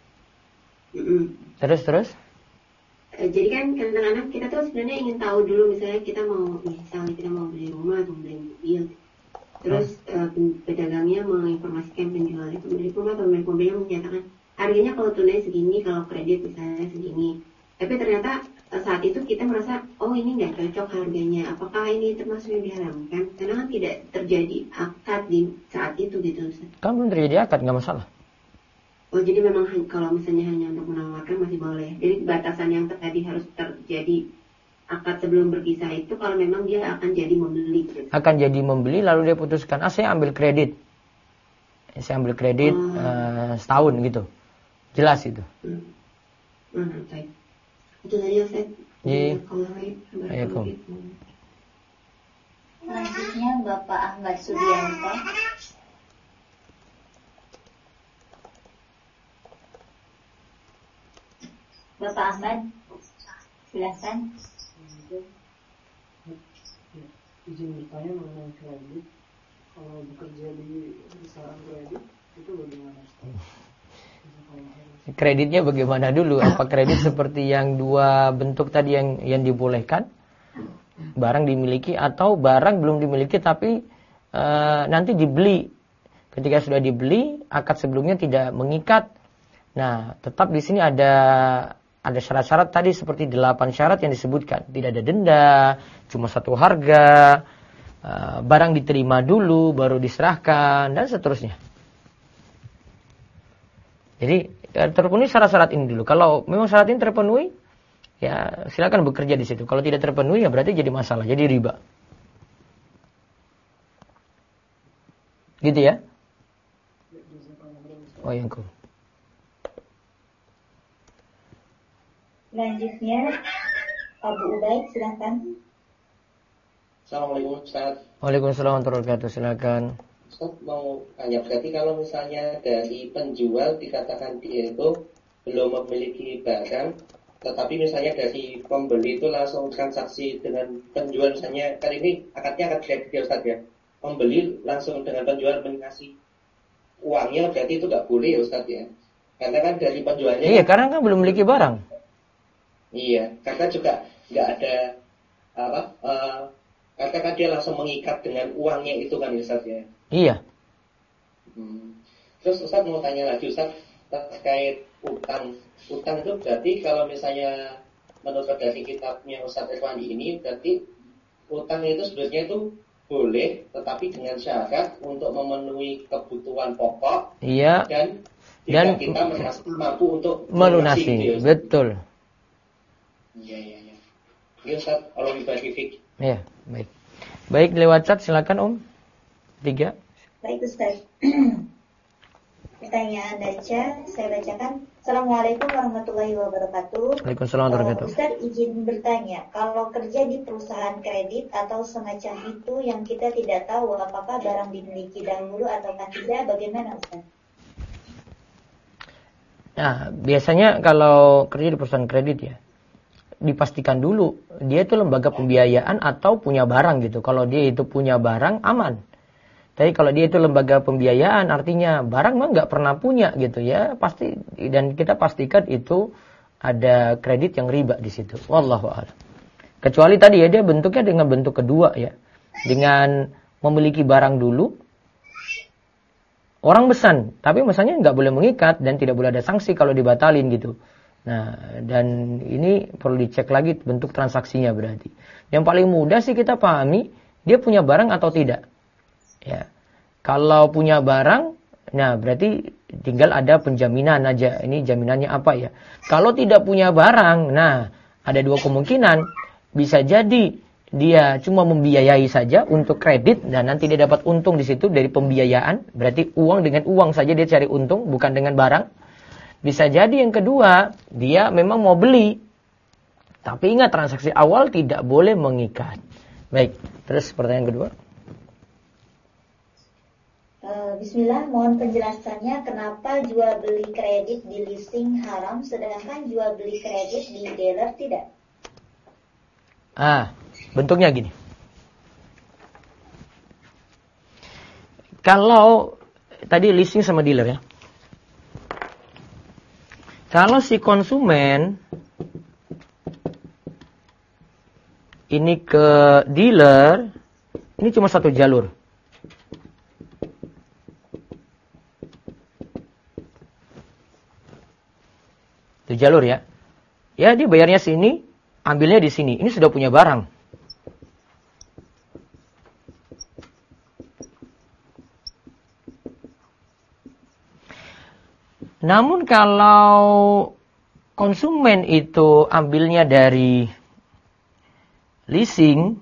Terus? Jadi kan kadang-kadang kita tuh sebenarnya ingin tahu dulu, misalnya kita mau beli rumah atau beli mobil. Terus pedagangnya menginformasikan penjual itu beli rumah atau beli mobilnya menyatakan harganya kalau tunai segini, kalau kredit misalnya segini. Tapi ternyata saat itu kita merasa, oh ini nggak cocok harganya. Apakah ini termasuk yang diharamkan? Karena kan tidak terjadi akad di saat itu gitu, Ustaz. Kan belum terjadi akad, nggak masalah. Oh, jadi memang kalau misalnya hanya untuk menawarkan masih boleh. Jadi batasan yang tadi harus terjadi akad sebelum berpisah itu kalau memang dia akan jadi membeli. Gitu. Akan jadi membeli lalu dia putuskan, saya ambil kredit. Saya ambil kredit setahun gitu. Jelas itu. Baik. Itu tadi ya, Ustaz. Selanjutnya Bapak Ahmad Subianto. Bapak Ahmad, silakan. Izin bertanya mengenai kredit. Kalau bekerja di perusahaan kredit itu bagaimana? Kreditnya bagaimana dulu? Apa kredit seperti yang dua bentuk tadi yang dibolehkan? Barang dimiliki atau barang belum dimiliki tapi nanti dibeli. Ketika sudah dibeli, akad sebelumnya tidak mengikat. Nah, tetap di sini ada syarat-syarat tadi seperti 8 syarat yang disebutkan. Tidak ada denda, cuma satu harga, barang diterima dulu, baru diserahkan, dan seterusnya. Jadi terpenuhi syarat-syarat ini dulu. Kalau memang syarat ini terpenuhi, ya silakan bekerja di situ. Kalau tidak terpenuhi, ya berarti jadi masalah, jadi riba. Gitu ya? Oh, yang cool. Selanjutnya Abu Ubaid, silakan. Assalamualaikum, Ustaz. Waalaikumsalam warahmatullahi wabarakatuh. Silakan. Ustaz mau tanya, berarti kalau misalnya dari penjual dikatakan dia itu belum memiliki barang, tetapi misalnya dari pembeli itu langsung transaksi dengan penjual, misalnya kali ini akadnya akad kredit ya Ustaz ya, pembeli langsung dengan penjual mengasih uangnya, berarti itu nggak boleh ya Ustaz ya, karena kan dari penjualnya. Iya, karena kan belum memiliki barang. Iya, karena juga nggak ada karena kan dia langsung mengikat dengan uangnya itu kan Ustaz ya. Iya. Terus Ustaz mau tanya lagi Ustaz terkait utang. Utang itu berarti kalau misalnya menurut dari kitabnya Ustaz Irwandi ini berarti utang itu sebenarnya itu boleh, tetapi dengan syarat untuk memenuhi kebutuhan pokok. Iya. Dan kita mampu untuk melunasi. Betul. Iya. Ini Ustaz, kalau dibagi fikih. Iya, baik. Baik, lewat chat silakan 3. Baik Ustaz. Pertanyaan dari chat saya bacakan. Assalamualaikum warahmatullahi wabarakatuh. Waalaikumsalam warahmatullahi wabarakatuh. Ustaz izin bertanya, kalau kerja di perusahaan kredit atau semacam itu yang kita tidak tahu apakah barang dimiliki dahulu atau tidak, bagaimana Ustaz? Nah, biasanya kalau kerja di perusahaan kredit ya, dipastikan dulu dia itu lembaga pembiayaan atau punya barang gitu. Kalau dia itu punya barang aman. Tapi kalau dia itu lembaga pembiayaan artinya barang mah nggak pernah punya gitu ya, pasti, dan kita pastikan itu ada kredit yang riba di situ. Wallahu a'lam. Kecuali tadi ya dia bentuknya dengan bentuk kedua ya. Dengan memiliki barang dulu, orang pesan, tapi pesannya nggak boleh mengikat dan tidak boleh ada sanksi kalau dibatalin gitu. Nah, dan ini perlu dicek lagi bentuk transaksinya berarti. Yang paling mudah sih kita pahami, dia punya barang atau tidak. Ya. Kalau punya barang, nah berarti tinggal ada penjaminan aja. Ini jaminannya apa ya? Kalau tidak punya barang, nah ada 2 kemungkinan. Bisa jadi dia cuma membiayai saja untuk kredit dan nanti dia dapat untung di situ dari pembiayaan. Berarti uang dengan uang saja dia cari untung, bukan dengan barang. Bisa jadi yang kedua, dia memang mau beli. Tapi ingat transaksi awal tidak boleh mengikat. Baik, terus pertanyaan kedua. Bismillah, mohon penjelasannya kenapa jual beli kredit di leasing haram sedangkan jual beli kredit di dealer tidak? Bentuknya gini. Kalau tadi leasing sama dealer ya. Kalau si konsumen ini ke dealer, ini cuma satu jalur. Itu jalur ya. Ya dia bayarnya sini, ambilnya di sini. Ini sudah punya barang. Namun kalau konsumen itu ambilnya dari leasing,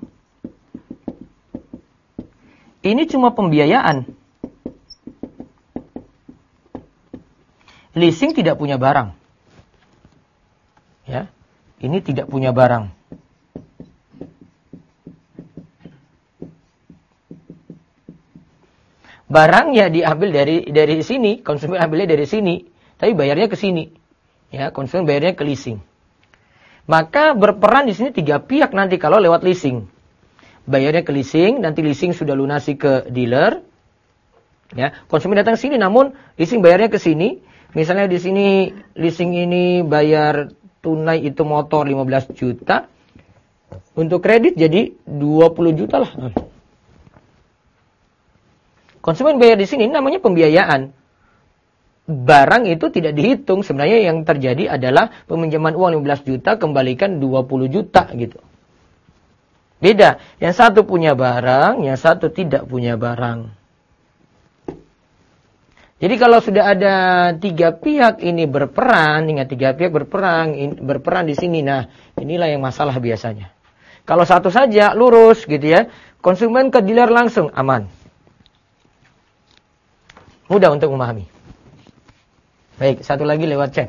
ini cuma pembiayaan. Leasing tidak punya barang. Ya, ini tidak punya barang. Barang ya diambil dari sini, konsumen ambilnya dari sini, tapi bayarnya ke sini. Ya, konsumen bayarnya ke leasing. Maka berperan di sini 3 pihak nanti kalau lewat leasing. Bayarnya ke leasing, nanti leasing sudah lunasi ke dealer. Ya, konsumen datang ke sini namun leasing bayarnya ke sini. Misalnya di sini leasing ini bayar tunai itu motor 15 juta. Untuk kredit jadi 20 juta lah. Konsumen bayar di sini namanya pembiayaan. Barang itu tidak dihitung. Sebenarnya yang terjadi adalah peminjaman uang 15 juta kembalikan 20 juta gitu. Beda. Yang satu punya barang, yang satu tidak punya barang. Jadi kalau sudah ada 3 pihak ini berperan, ingat 3 pihak berperan di sini. Nah, inilah yang masalah biasanya. Kalau satu saja lurus gitu ya, konsumen ke dealer langsung aman. Mudah untuk memahami. Baik, satu lagi lewat chat.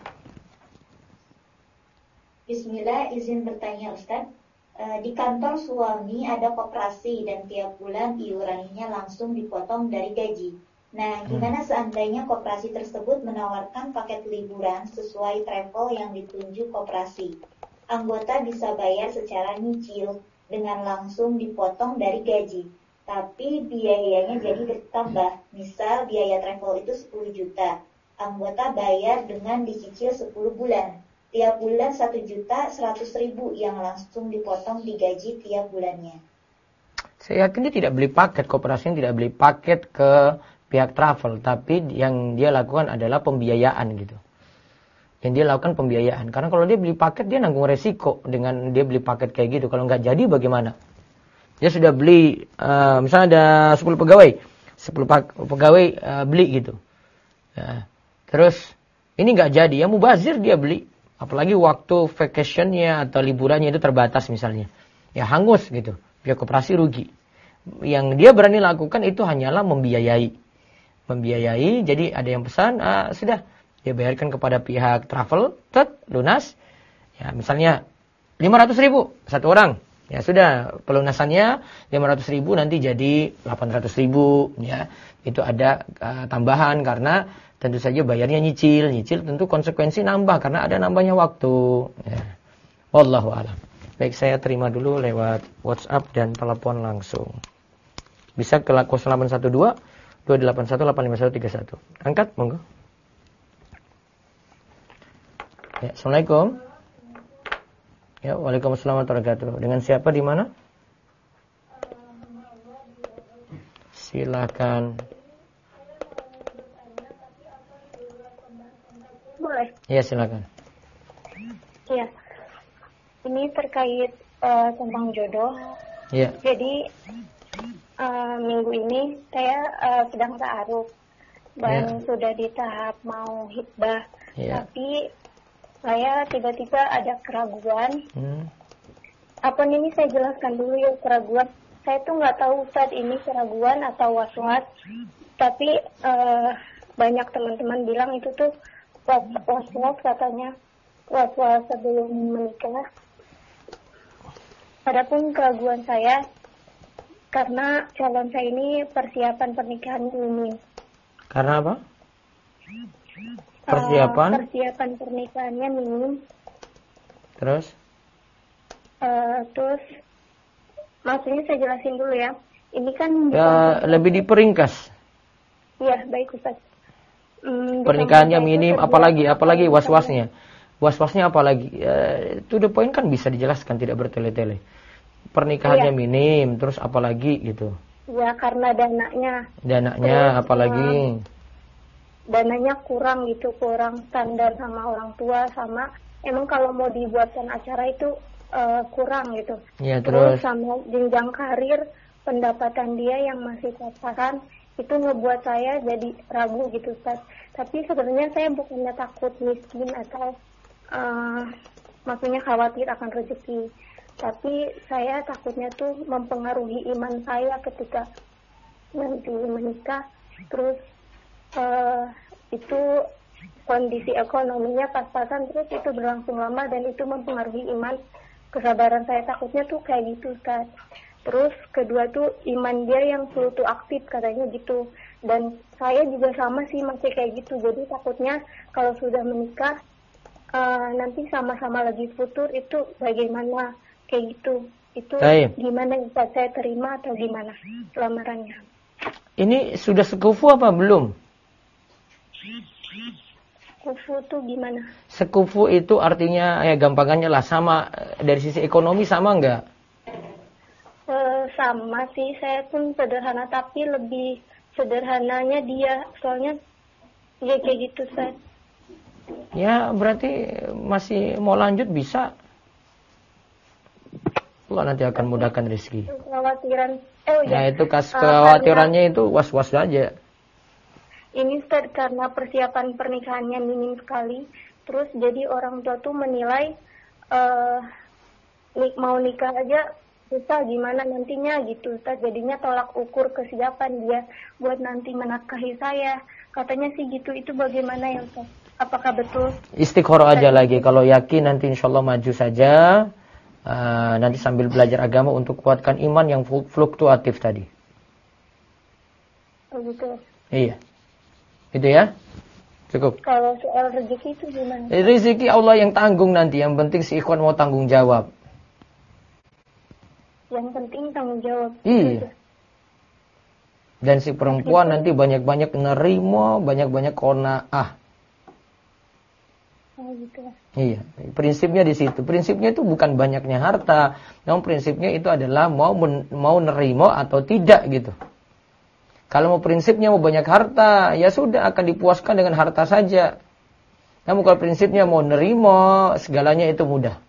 Bismillah, izin bertanya Ustaz. Di kantor suami ada koperasi dan tiap bulan iurannya langsung dipotong dari gaji. Nah, gimana seandainya koperasi tersebut menawarkan paket liburan sesuai travel yang ditunjuk koperasi? Anggota bisa bayar secara nyicil dengan langsung dipotong dari gaji. Tapi biayanya jadi bertambah. Misal biaya travel itu 10 juta. Anggota bayar dengan dicicil 10 bulan. Tiap bulan 1.100.000 yang langsung dipotong di gaji tiap bulannya. Saya yakin dia tidak beli paket, koperasi tidak beli paket ke pihak travel, tapi yang dia lakukan adalah pembiayaan gitu. Yang dia lakukan pembiayaan. Karena kalau dia beli paket, dia nanggung resiko dengan dia beli paket kayak gitu. Kalau nggak jadi bagaimana? Dia sudah beli, misalnya ada 10 pegawai, 10 pegawai beli gitu. Ya. Terus ini nggak jadi, ya mubazir dia beli. Apalagi waktu vacationnya atau liburannya itu terbatas misalnya. Ya hangus gitu, pihak koperasi rugi. Yang dia berani lakukan itu hanyalah membiayai. Jadi ada yang pesan, sudah dia bayarkan kepada pihak travel, lunas. Ya misalnya 500.000 satu orang. Ya sudah pelunasannya 500.000 nanti jadi 800.000 ya. Itu ada tambahan karena tentu saja bayarnya nyicil tentu konsekuensi nambah karena ada nambahnya waktu. Ya. Wallahu a'lam. Baik, saya terima dulu lewat WhatsApp dan telepon langsung. Bisa ke 0812 281 85131. Angkat, monggo. Ya, Assalamualaikum. Ya, waalaikumsalam warahmatullahi wabarakatuh. Dengan siapa di mana? Silakan. Boleh. Ya, silakan. Iya. Ini terkait tentang jodoh. Iya. Jadi minggu ini saya sedang ta'aruf dan sudah di tahap mau hitbah. Tapi saya tiba-tiba ada keraguan. Apa ini saya jelaskan dulu ya keraguan. Saya tuh nggak tahu saat ini keraguan atau was-was. Tapi banyak teman-teman bilang itu tuh was-was katanya. Was-was sebelum menikah. adapun keraguan saya karena calon saya ini persiapan pernikahan minim. Karena apa? Persiapan pernikahannya minim. Terus? Terus maksudnya saya jelasin dulu ya. Ini kan lebih diperingkas. Iya, baik Ustaz. Pernikahannya minim, apalagi was-wasnya. Was-wasnya apalagi? To the point kan bisa dijelaskan, tidak bertele-tele. Pernikahannya minim, terus apalagi gitu. Ya, karena dananya. Dananya apalagi? Dananya kurang gitu, kurang standar sama orang tua, sama emang kalau mau dibuatkan acara itu kurang gitu. Ya, terus sama jenjang karir, pendapatan dia yang masih pas-pasan, itu ngebuat saya jadi ragu gitu Ustaz. Tapi sebenarnya saya bukannya takut miskin atau maksudnya khawatir akan rezeki. Tapi saya takutnya tuh mempengaruhi iman saya ketika nanti menikah. Terus itu kondisi ekonominya pas-pasan, terus itu berlangsung lama dan itu mempengaruhi iman, kesabaran saya. Takutnya tuh kayak gitu Ustaz. Terus kedua tuh iman dia yang fluktuatif katanya gitu. Dan saya juga sama sih masih kayak gitu. Jadi takutnya kalau sudah menikah nanti sama-sama lagi futur itu bagaimana kayak gitu. Itu gimana Ustaz, saya terima atau gimana lamarannya? Ini sudah sekufu apa belum? Sekufu tuh gimana? Sekufu itu artinya ya gampangannya lah, sama dari sisi ekonomi sama enggak? Sama sih, saya pun sederhana tapi lebih sederhananya dia, soalnya ya kayak gitu Ustaz. Ya berarti masih mau lanjut bisa. Allah nanti akan mudahkan rezeki. Kekhawatiran, nah itu kekhawatirannya itu was-was aja. Ini Ustaz, karena persiapan pernikahannya minim sekali, terus jadi orang tua tuh menilai mau nikah aja susah, gimana nantinya gitu Ustaz. Jadinya tolak ukur kesiapan dia buat nanti menafkahi saya. Katanya sih gitu, itu bagaimana ya Ustaz? Apakah betul? Istiqoroh aja lagi, kalau yakin nanti insya Allah maju saja. Nanti sambil belajar agama untuk kuatkan iman yang fluktuatif tadi. Oh gitu. Iya. Itu ya. Cukup. Kalau soal rezeki itu gimana? Rezeki Allah yang tanggung nanti. Yang penting si ikhwan mau tanggung jawab. Yang penting tanggung jawab. Iya. Dan si perempuan nanti banyak-banyak nerima, banyak-banyak qanaah. Oh gitu. Iya, prinsipnya di situ. Prinsipnya itu bukan banyaknya harta, namun prinsipnya itu adalah mau nerima atau tidak gitu. Kalau mau prinsipnya mau banyak harta, ya sudah akan dipuaskan dengan harta saja. Namun kalau prinsipnya mau nerima, segalanya itu mudah.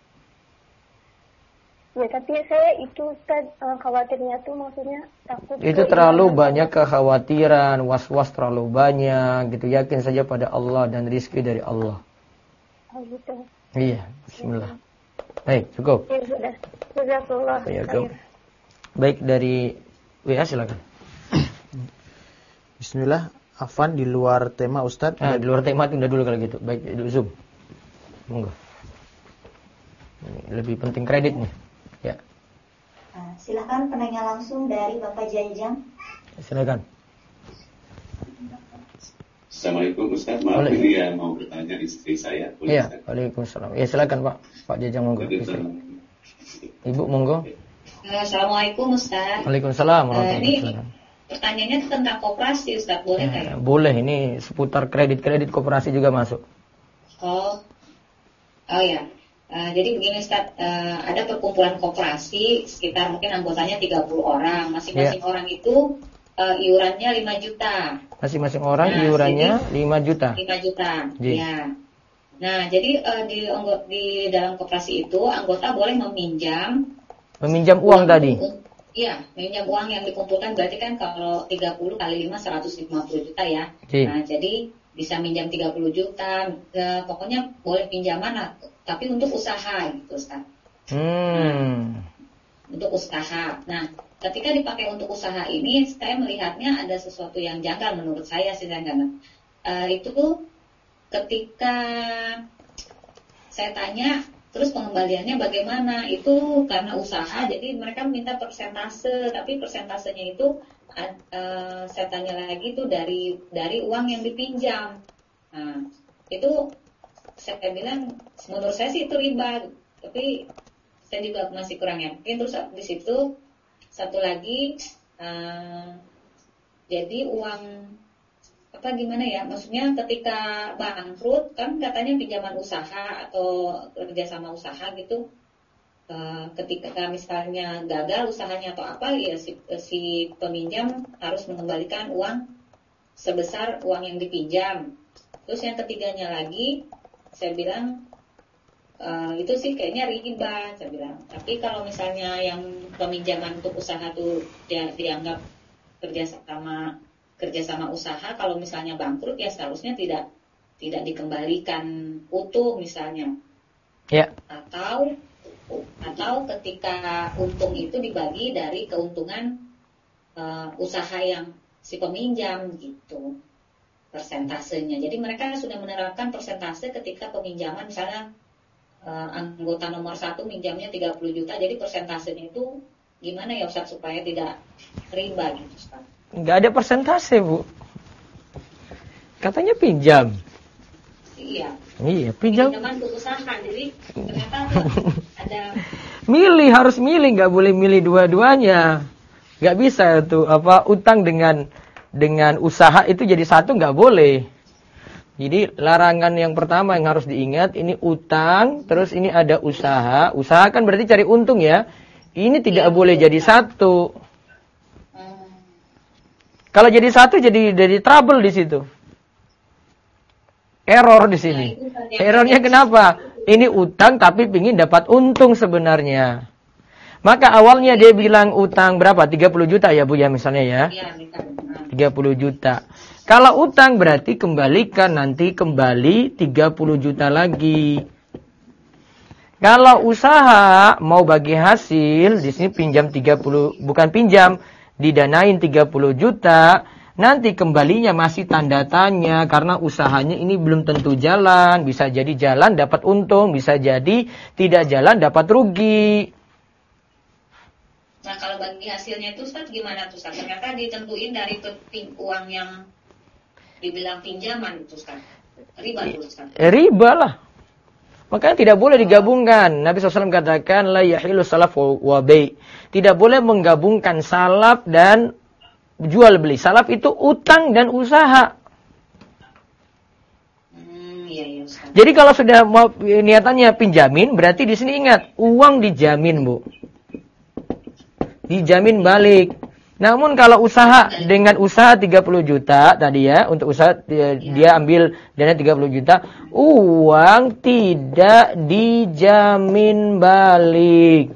Ya, tapi saya itu Ustaz, khawatirnya tuh maksudnya takut. Itu terlalu banyak kekhawatiran, was-was terlalu banyak gitu. Yakin saja pada Allah dan rizki dari Allah. Oh gitu. Iya, bismillah. Baik, cukup. Ya sudah. Jazakallah khair. Baik, dari WA silakan. Bismillah, Afwan di luar tema Ustadz. Di luar tema tunda dulu kalau gitu. Baik, Zoom. Monggo. Ini lebih penting kredit nih. Ya. Silakan penanya langsung dari Bapak Jajang. Silakan. Assalamualaikum Ustaz, maaf ini ya mau bertanya istri saya. Iya, waalaikumsalam. Ya silakan Pak Jajang monggo. Ibu monggo. Assalamualaikum Ustaz. Waalaikumsalam warahmatullahi wabarakatuh. Ini pertanyaannya tentang koperasi Ustaz, boleh nggak ya? Boleh, ini seputar kredit koperasi juga masuk. Oh ya. Jadi begini Ustaz, ada perkumpulan koperasi sekitar mungkin anggotanya 30 orang, masing-masing orang itu iurannya 5 juta. Masing-masing orang iurannya 5 juta. 5 juta. Ya. Nah, jadi di dalam koperasi itu anggota boleh meminjam uang tadi. Iya, meminjam uang yang dikumpulkan berarti kan kalau 30 kali 5 150 juta ya. Nah, jadi bisa minjam 30 juta. Pokoknya boleh pinjaman tapi untuk usaha gitu, Ustaz. Untuk usaha. Nah, ketika dipakai untuk usaha ini, saya melihatnya ada sesuatu yang janggal menurut saya sih, itu ketika saya tanya Terus pengembaliannya bagaimana? Itu karena usaha, jadi mereka minta persentase, tapi persentasenya itu saya tanya lagi itu dari uang yang dipinjam. Nah, itu saya bilang menurut saya sih itu riba, tapi saya juga masih kurang yakin. Terus di situ satu lagi, jadi uang apa gimana ya? Maksudnya ketika bangkrut kan katanya pinjaman usaha atau kerjasama usaha gitu. Ketika misalnya gagal usahanya atau apa, ya si peminjam harus mengembalikan uang sebesar uang yang dipinjam. Terus yang ketiganya lagi, saya bilang itu sih kayaknya riba, saya bilang. Tapi kalau misalnya yang peminjaman untuk usaha tuh dianggap kerjasama usaha, kalau misalnya bangkrut ya seharusnya tidak dikembalikan utuh misalnya. Ya. Atau ketika untung itu dibagi dari keuntungan usaha yang si peminjam gitu, persentasenya. Jadi mereka sudah menerapkan persentase ketika peminjaman, misalnya anggota nomor 1 minjamnya 30 juta, jadi persentasenya itu gimana ya Ustaz supaya tidak riba gitu Ustaz? Nggak ada persentase, Bu. Katanya pinjam. Iya, pinjam. Pinjaman untuk usaha, jadi ternyata ada. Harus milih, nggak boleh milih dua-duanya. Nggak bisa tuh utang dengan usaha itu jadi satu, nggak boleh. Jadi larangan yang pertama yang harus diingat, ini utang, terus ini ada usaha. Usaha kan berarti cari untung ya. Ini tidak boleh jadi satu. Kalau jadi satu jadi trouble di situ. Error di sini. Errornya kenapa? Ini utang tapi pingin dapat untung sebenarnya. Maka awalnya dia bilang utang berapa? 30 juta ya Bu ya misalnya ya. 30 juta. Kalau utang berarti kembalikan nanti kembali 30 juta lagi. Kalau usaha mau bagi hasil, di sini pinjam 30, bukan pinjam, didanain 30 juta, nanti kembalinya masih tanda tanya karena usahanya ini belum tentu jalan, bisa jadi jalan dapat untung, bisa jadi tidak jalan dapat rugi. Nah kalau bagi hasilnya itu Ustaz gimana tuh Ustaz? Ternyata ditentuin dari uang yang dibilang pinjaman itu Ustaz. Riba itu Ustaz. Riba lah. Makanya tidak boleh digabungkan. Nabi SAW katakan la yahilu salaf wa bai'. Tidak boleh menggabungkan salaf dan jual beli. Salaf itu utang dan usaha. Iya, jadi kalau sudah mau niatannya pinjamin, berarti di sini ingat uang dijamin Bu. Dijamin balik. Namun kalau usaha dengan usaha 30 juta tadi ya, untuk usaha dia ambil dana 30 juta, uang tidak dijamin balik.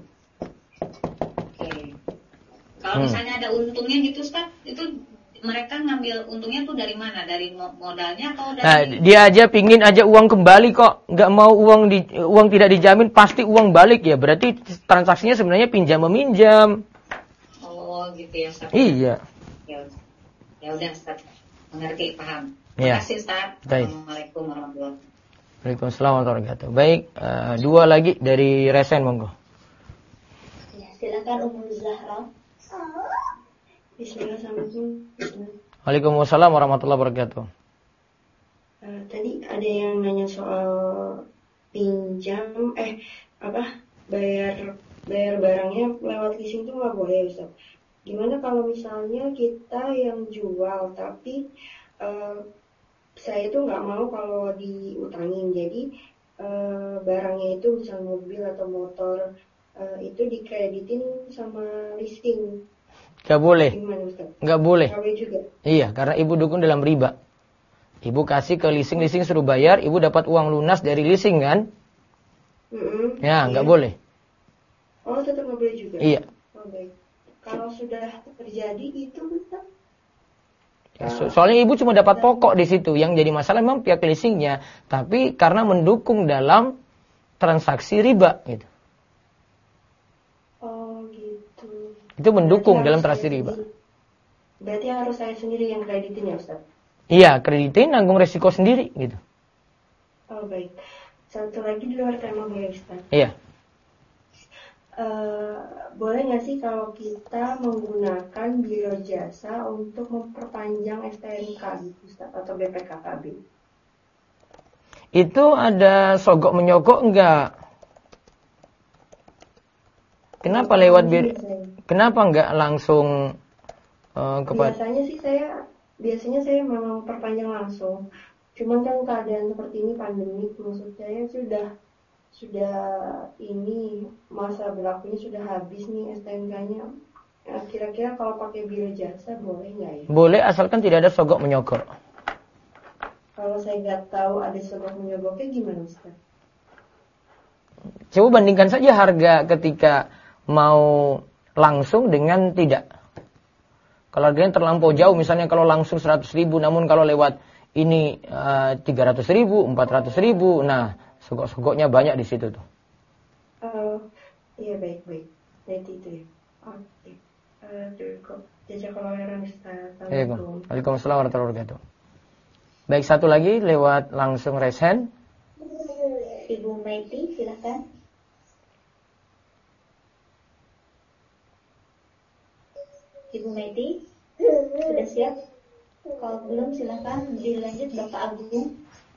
Kalau misalnya ada untungnya gitu Ustaz, itu mereka ngambil untungnya tuh dari mana? Dari modalnya atau dari... Nah, dia aja pingin aja uang kembali kok, nggak mau uang tidak dijamin, pasti uang balik ya. Berarti transaksinya sebenarnya pinjam meminjam. Oh gitu ya Ustaz. Iya. Ya udah Ustaz, mengerti, paham. Ya. Terima kasih Ustaz. Assalamualaikum warahmatullahi wabarakatuh. Waalaikumsalam warahmatullahi wabarakatuh. Baik, dua lagi dari Resen monggo. Ya, silakan Ummu Zahra. Bismillahirrahmanirrahim. Waalaikumsalam warahmatullahi wabarakatuh. Tadi ada yang nanya soal pinjam, bayar barangnya lewat leasing itu nggak boleh Ustaz. Gimana kalau misalnya kita yang jual tapi saya itu nggak mau kalau diutangin, jadi barangnya itu misalnya mobil atau motor itu dikreditin sama leasing. Gak boleh. Gimana Ustaz? Gak boleh. Gak boleh juga. Iya, karena ibu dukung dalam riba. Ibu kasih ke leasing suruh bayar, ibu dapat uang lunas dari leasing kan? Ya, nggak boleh. Oh, tetap nggak boleh juga. Iya. Oh, baik. Kalau sudah terjadi itu Ustaz? Ya, soalnya ibu cuma dapat pokok di situ. Yang jadi masalah memang pihak leasingnya, tapi karena mendukung dalam transaksi riba gitu. Oh, gitu. Itu mendukung dalam transaksi riba. Berarti harus saya sendiri yang kreditin ya Ustaz? Iya, kreditin nanggung resiko sendiri gitu. Oh, baik. Satu lagi di luar tema boleh Ustaz? Iya. Boleh nggak sih kalau kita menggunakan biro jasa untuk memperpanjang STNK Ustaz atau BPKKB? Itu ada sogok menyogok enggak? Kenapa lewat biro? Kenapa enggak langsung kepada? Biasanya saya memang perpanjang langsung. Cuman kan keadaan seperti ini pandemi, maksud saya sudah ini masa berlakunya sudah habis nih STNK-nya. Kira-kira kalau pakai biro jasa boleh nggak ya? Boleh, asalkan tidak ada sogok menyogok. Kalau saya nggak tahu ada sogok menyogoknya gimana Ustaz? Coba bandingkan saja harga ketika mau langsung dengan tidak. Kalau harganya terlampau jauh, misalnya kalau langsung 100.000, namun kalau lewat ini 300.000, 400.000, nah sogok-sogoknya banyak di situ tuh. Iya baik. Berarti itu ya. Oke. Jazakallahu khairan Ustaz. Waalaikumsalam warahmatullahi wabarakatuh. Baik, satu lagi lewat langsung raise hand. Ibu Maiti, silakan. Ibu Maiti, sudah siap? Kalau belum silakan dilanjut Bapak Agung.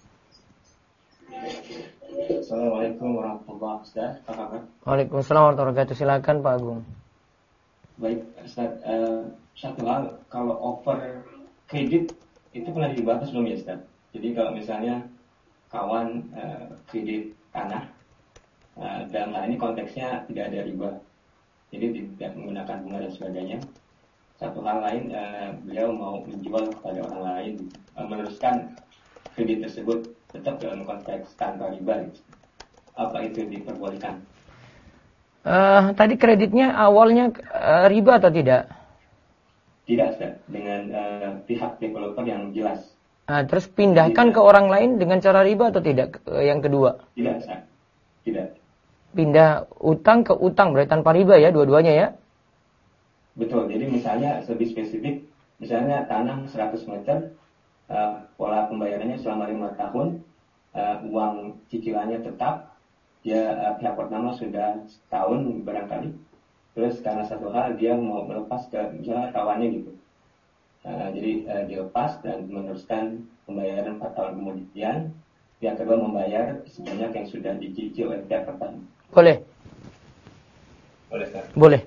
Assalamualaikum warahmatullahi wabarakatuh. Waalaikumsalam warahmatullahi wabarakatuh. Silakan Pak Agung. Baik, Ustaz, satu hal, kalau over kredit itu pernah dibahas belum ya Ustaz? Jadi kalau misalnya kawan kredit tanah, dalam hal ini konteksnya tidak ada riba, jadi tidak menggunakan bunga dan sebagainya. Satu hal lain, beliau mau menjual kepada orang lain, meneruskan kredit tersebut tetap dalam konteks tanpa riba. Apa itu diperbolehkan? Tadi kreditnya awalnya riba atau tidak? Tidak, Ustaz. Dengan pihak developer yang jelas. Terus pindahkan ke orang lain dengan cara riba atau tidak? Yang kedua? Tidak, Ustaz. Tidak. Pindah utang ke utang berarti tanpa riba ya, dua-duanya ya? Betul, jadi misalnya lebih spesifik, misalnya tanah 100 meter, pola pembayarannya selama 5 tahun, uang cicilannya tetap, dia pihak pertama sudah setahun barangkali, terus karena satu hal dia mau melepas ke misalnya kawannya gitu, jadi dilepas dan meneruskan pembayaran 4 tahun kemudian, pihak kedua membayar sebanyak yang sudah dicicil oleh pihak pertama. Boleh? Boleh, Ustaz? Boleh.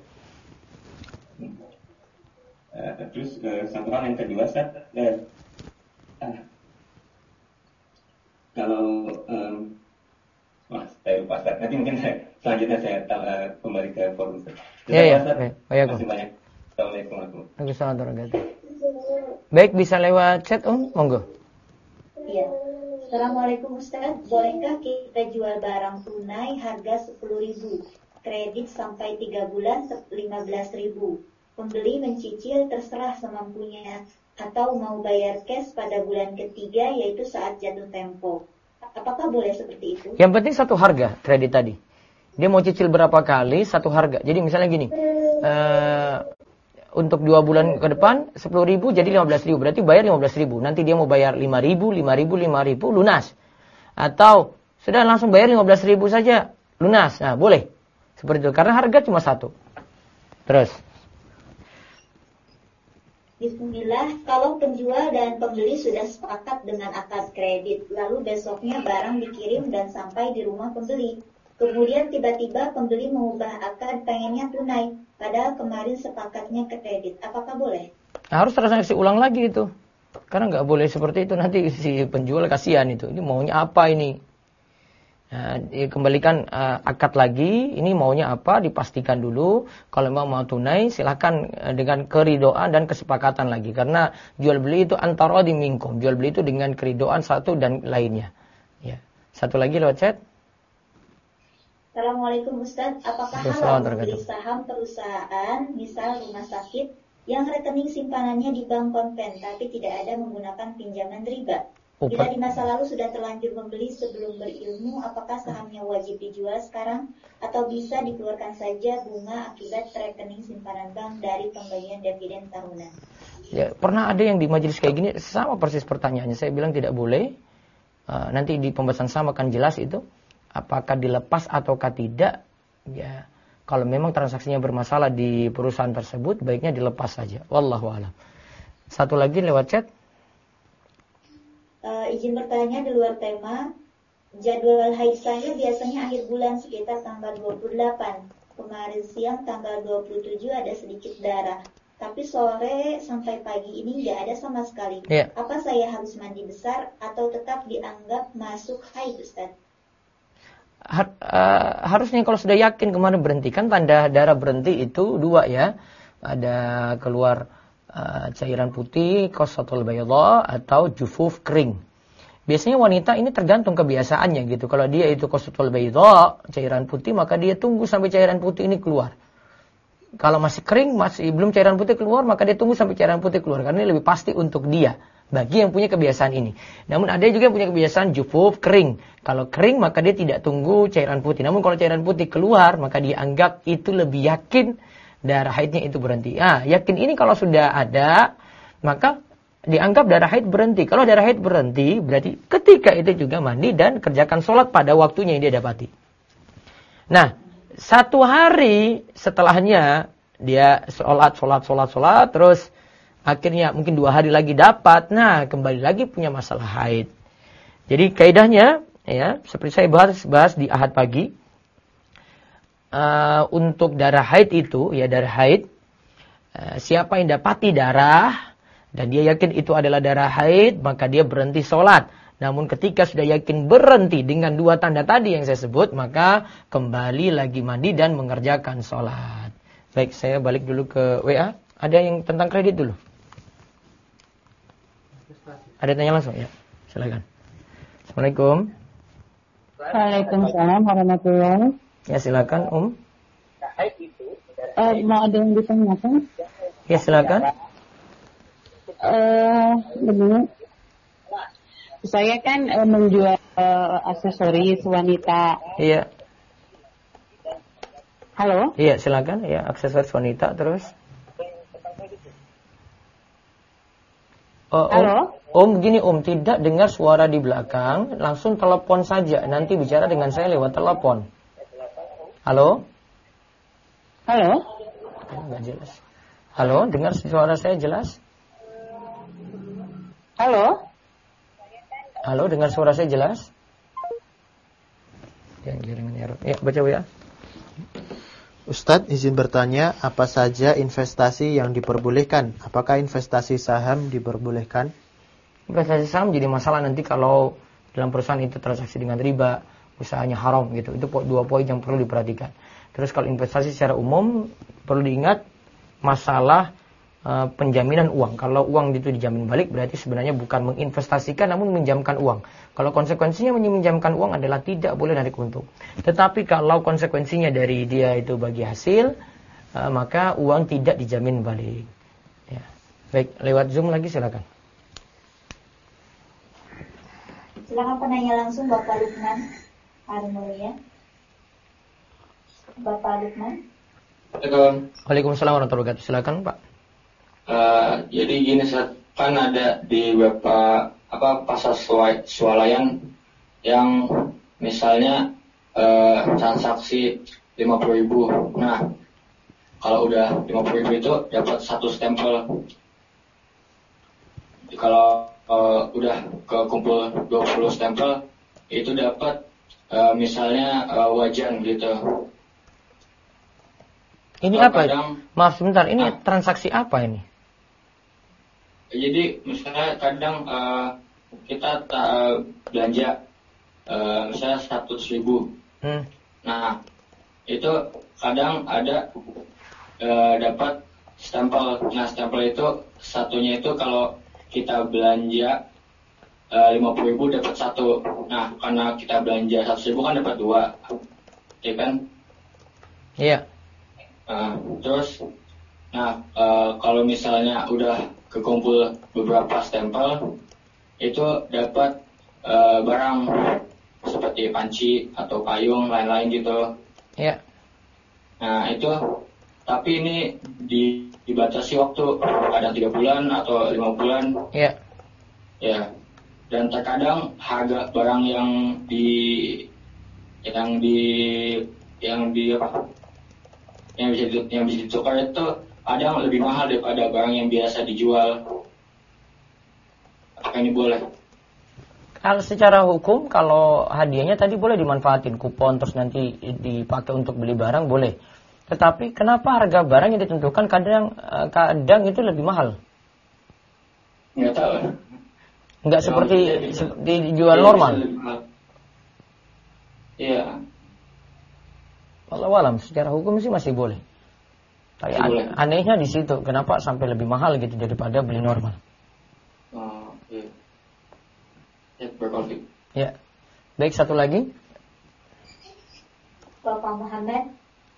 Terus satu hal yang kedua, Ustaz, kalau saya lupa, Ustaz. Nanti mungkin selanjutnya saya kembali ke forum, Ustaz. Iya. Terima kasih banyak. Assalamualaikum warahmatullahi wabarakatuh. Baik, bisa lewat chat, monggo. Iya. Assalamualaikum Ustaz, bolehkah kita jual barang tunai harga 10.000, kredit sampai 3 bulan 15.000, pembeli mencicil terserah semampunya, atau mau bayar cash pada bulan ketiga yaitu saat jatuh tempo? Apakah boleh seperti itu? Yang penting satu harga kredit tadi. Dia mau cicil berapa kali, satu harga. Jadi misalnya gini, untuk 2 bulan ke depan 10.000 jadi 15.000, berarti bayar 15.000. Nanti dia mau bayar 5.000, 5.000, 5.000 lunas. Atau sudah langsung bayar 15.000 saja lunas. Nah, boleh. Seperti itu karena harga cuma satu. Terus Bismillah, kalau penjual dan pembeli sudah sepakat dengan akad kredit, lalu besoknya barang dikirim dan sampai di rumah pembeli. Kemudian tiba-tiba pembeli mengubah akad pengennya tunai, padahal kemarin sepakatnya kredit. Apakah boleh? Harus transaksi ulang lagi itu. Karena nggak boleh seperti itu, nanti si penjual kasihan itu. Ini maunya apa ini? Nah, dikembalikan akad lagi, ini maunya apa, dipastikan dulu. Kalau mau tunai, silakan dengan keridoan dan kesepakatan lagi. Karena jual beli itu antara di minkum. Jual beli itu dengan keridoan satu dan lainnya. Ya. Satu lagi lewat chat. Assalamualaikum Ustaz, apakah halal membeli saham perusahaan, misal rumah sakit, yang rekening simpanannya di bank konven, tapi tidak ada menggunakan pinjaman riba? Bila di masa lalu sudah terlanjur membeli sebelum berilmu, apakah sahamnya wajib dijual sekarang? Atau bisa dikeluarkan saja bunga akibat rekening simpanan bank dari pembagian dividen tahunan? Ya, pernah ada yang di majelis kayak gini, sama persis pertanyaannya. Saya bilang tidak boleh. Nanti di pembahasan sama akan jelas itu. apakah dilepas ataukah tidak, ya kalau memang transaksinya bermasalah di perusahaan tersebut, baiknya dilepas saja. Wallahu a'lam. Satu lagi lewat chat. Izin bertanya di luar tema. Jadwal haid saya biasanya akhir bulan sekitar tanggal 28. Kemarin siang tanggal 27 ada sedikit darah. Tapi sore sampai pagi ini nggak ada sama sekali. Yeah. Apa saya harus mandi besar atau tetap dianggap masuk haid, Ustaz? Harusnya kalau sudah yakin kemarin berhenti, kan tanda darah berhenti itu dua ya. Ada keluar cairan putih, qasatul bayadha, atau jufuf kering. Biasanya wanita ini tergantung kebiasaannya gitu. Kalau dia itu qasatul bayadha, cairan putih, maka dia tunggu sampai cairan putih ini keluar. Kalau masih kering, masih belum cairan putih keluar, maka dia tunggu sampai cairan putih keluar. Karena ini lebih pasti untuk dia, bagi yang punya kebiasaan ini. Namun ada juga yang punya kebiasaan jufuf kering. Kalau kering, maka dia tidak tunggu cairan putih. Namun kalau cairan putih keluar, maka dianggap itu lebih yakin darah haidnya itu berhenti. Yakin ini kalau sudah ada, maka dianggap darah haid berhenti. Kalau darah haid berhenti, berarti ketika itu juga mandi dan kerjakan sholat pada waktunya yang dia dapati. Nah, satu hari setelahnya dia sholat, terus akhirnya mungkin 2 hari lagi dapat, nah kembali lagi punya masalah haid. Jadi kaidahnya, ya seperti saya bahas di Ahad pagi, untuk darah haid itu, ya darah haid, siapa yang dapati darah dan dia yakin itu adalah darah haid, maka dia berhenti sholat. Namun ketika sudah yakin berhenti dengan 2 tanda tadi yang saya sebut, maka kembali lagi mandi dan mengerjakan sholat. Baik, saya balik dulu ke WA. Ada yang tentang kredit dulu? Ada tanya langsung? Ya, silakan. Assalamualaikum. Waalaikumsalam warahmatullahi. Ya, silakan, Mau ada yang ditanyakan? Ya, silakan. Begini. Saya kan menjual aksesoris wanita. Iya. Halo? Iya, silakan. Ya, aksesoris wanita terus. Halo? Gini tidak dengar suara di belakang, langsung telepon saja. Nanti bicara dengan saya lewat telepon. Halo? Halo? Enggak jelas. Halo, dengar suara saya jelas? Halo? Halo, dengar suara saya jelas? Ya, baca ya. Ustadz, izin bertanya, apa saja investasi yang diperbolehkan? Apakah investasi saham diperbolehkan? Investasi saham jadi masalah nanti kalau dalam perusahaan itu transaksi dengan riba, usahanya haram gitu. Itu 2 poin yang perlu diperhatikan. Terus kalau investasi secara umum, perlu diingat masalah penjaminan uang. Kalau uang itu dijamin balik, berarti sebenarnya bukan menginvestasikan namun menjamkan uang. Kalau konsekuensinya menjamkan uang adalah tidak boleh narik untung. Tetapi kalau konsekuensinya dari dia itu bagi hasil, maka uang tidak dijamin balik. Ya. Baik, lewat Zoom lagi silakan. Silakan penanya langsung Bapak Lukman Armulia. Bapak Lukman. Waalaikumsalam warahmatullahi wabarakatuh. Silakan Pak. Jadi gini, kan ada di beberapa pasar swalayan yang misalnya transaksi 50.000. Nah, kalau udah 50.000 itu dapat 1 stempel. Kalau udah kekumpul 20 stempel itu dapat misalnya wajan gitu. Ini apa? Maaf sebentar, ini transaksi apa ini? Jadi misalnya kadang kita belanja misalnya 100.000. Nah itu kadang ada dapat stempel. Nah stempel itu satunya itu kalau kita belanja 50.000 dapat 1. Nah karena kita belanja 100.000 kan dapat 2, ya kan? Iya. Terus, kalau misalnya udah kekumpul beberapa stempel, itu dapat barang seperti panci atau payung lain-lain gitu. Iya. Nah itu, tapi ini dibatasi waktu, ada 3 bulan atau 5 bulan. Iya. Ya. Dan terkadang harga barang yang yang bisa ditukar itu ada yang lebih mahal daripada barang yang biasa dijual. Apakah ini boleh? Kalau secara hukum, kalau hadiahnya tadi boleh dimanfaatin kupon terus nanti dipakai untuk beli barang boleh. Tetapi kenapa harga barang yang ditentukan kadang itu lebih mahal? Nggak tahu. Nggak seperti dijual normal. Iya. Walau alam, secara hukum sih masih boleh. Tapi anehnya di situ, kenapa sampai lebih mahal gitu daripada beli normal? Oh, iya. Ya, berkonflik. Ya. Baik, satu lagi. Bapak Muhammad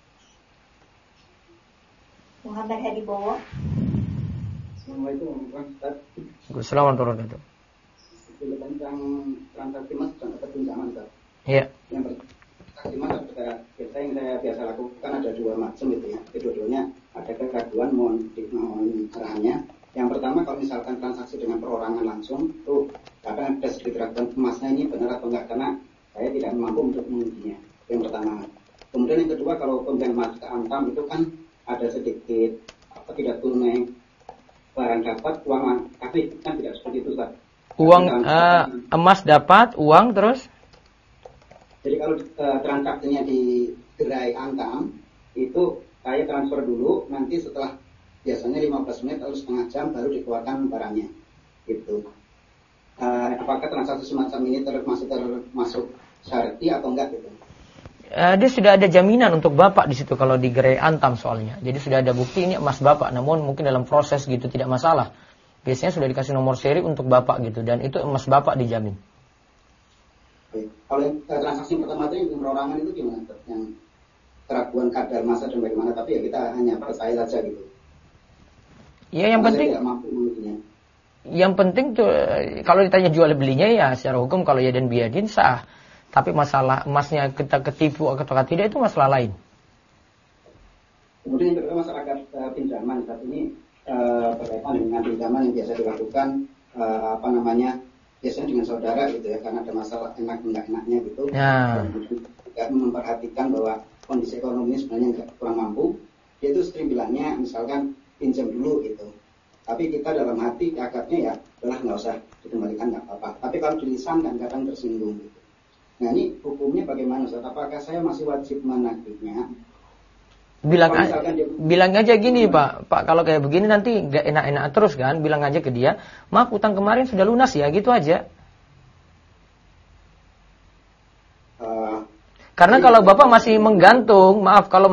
Hadi Bowo. Assalamualaikum warahmatullahi wabarakatuh. Assalamualaikum. Tentang transaksi emas dan pinjaman, Ustaz. Iya. Yang transaksi emas biasa yang saya biasa lakukan ada dua macam gitu ya. Kedua-duanya ada keraguan mohon arahannya. Yang pertama kalau misalkan transaksi dengan perorangan langsung, tuh kadang ada sedikit keraguan emasnya ini benar atau enggak karena saya tidak mampu untuk mengujinya. Yang pertama. Kemudian yang kedua kalau pembelian emas ke Antam itu kan ada sedikit tidak tunai barang dapat uang kasih kan tidak seperti itu, Ustaz. Uang emas dapat uang terus? Jadi kalau transaksinya di gerai Antam itu saya transfer dulu, nanti setelah biasanya 15 menit atau setengah jam baru dikeluarkan barangnya gitu. Apakah transaksi semacam ini termasuk syarti atau enggak gitu? Dia sudah ada jaminan untuk bapak di situ kalau di gerai Antam soalnya. Jadi sudah ada bukti ini emas bapak, namun mungkin dalam proses gitu tidak masalah. Biasanya sudah dikasih nomor seri untuk bapak gitu dan itu emas bapak dijamin. Kalau yang transaksi pertama itu yang perorangan itu gimana? Yang keraguan kadar masa dan bagaimana? Tapi ya kita hanya percaya saja gitu. Ya yang penting. Yang penting tuh kalau ditanya jual belinya ya secara hukum kalau ya dan biadin sah. Tapi masalah emasnya kita ketipu atau tidak itu masalah lain. Kemudian yang kedua masyarakat pinjaman saat ini berkaitan dengan pinjaman yang biasa dilakukan biasanya dengan saudara gitu ya karena ada masalah enak enggak enaknya gitu. Ya. Dan juga memperhatikan bahwa kondisi ekonomi sebenarnya kurang mampu. Dia itu sering bilangnya misalkan pinjam dulu gitu. Tapi kita dalam hati akadnya ya udah nggak usah dikembalikan nggak apa-apa. Tapi kalau di lisan kan kadang tersinggung gitu. Nah ini hukumnya bagaimana Ustaz? Apakah saya masih wajib menagihnya? Bilang aja gini Pak kalau kayak begini nanti nggak enak-enak terus kan, bilang aja ke dia, maaf utang kemarin sudah lunas ya, gitu aja. Karena kalau Bapak masih menggantung,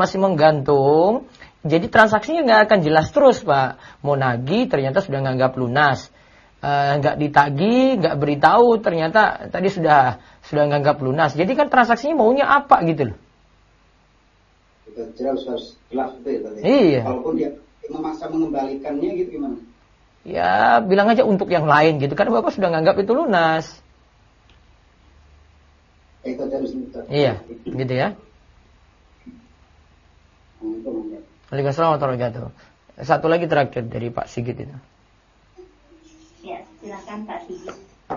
jadi transaksinya nggak akan jelas terus Pak. Mau nagih ternyata sudah nganggap lunas. Nggak ditagih, nggak beritahu, ternyata tadi sudah nganggap lunas. Jadi kan transaksinya maunya apa gitu loh. Jelas jelas itu ya tadi. Iya. Kalaupun dia memaksa mengembalikannya gitu gimana? Ya bilang aja untuk yang lain gitu. Karena Bapak sudah nganggap itu lunas. Itu harus iya, gitu ya. Waalaikumsalam warahmatullahi wabarakatuh. Satu lagi terakhir dari Pak Sigit itu. Ya, silakan Pak Sigit.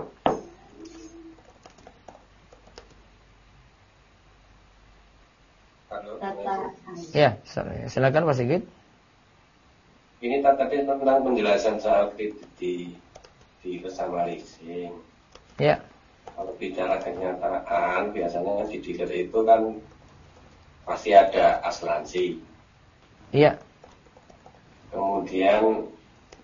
Halo. Ya, silakan Pak Sigit. Ini tadi tentang penjelasan soal kredit di bersama leasing. Ya. Kalau bicara kenyataan, biasanya di dealer itu kan pasti ada asuransi. Iya. Kemudian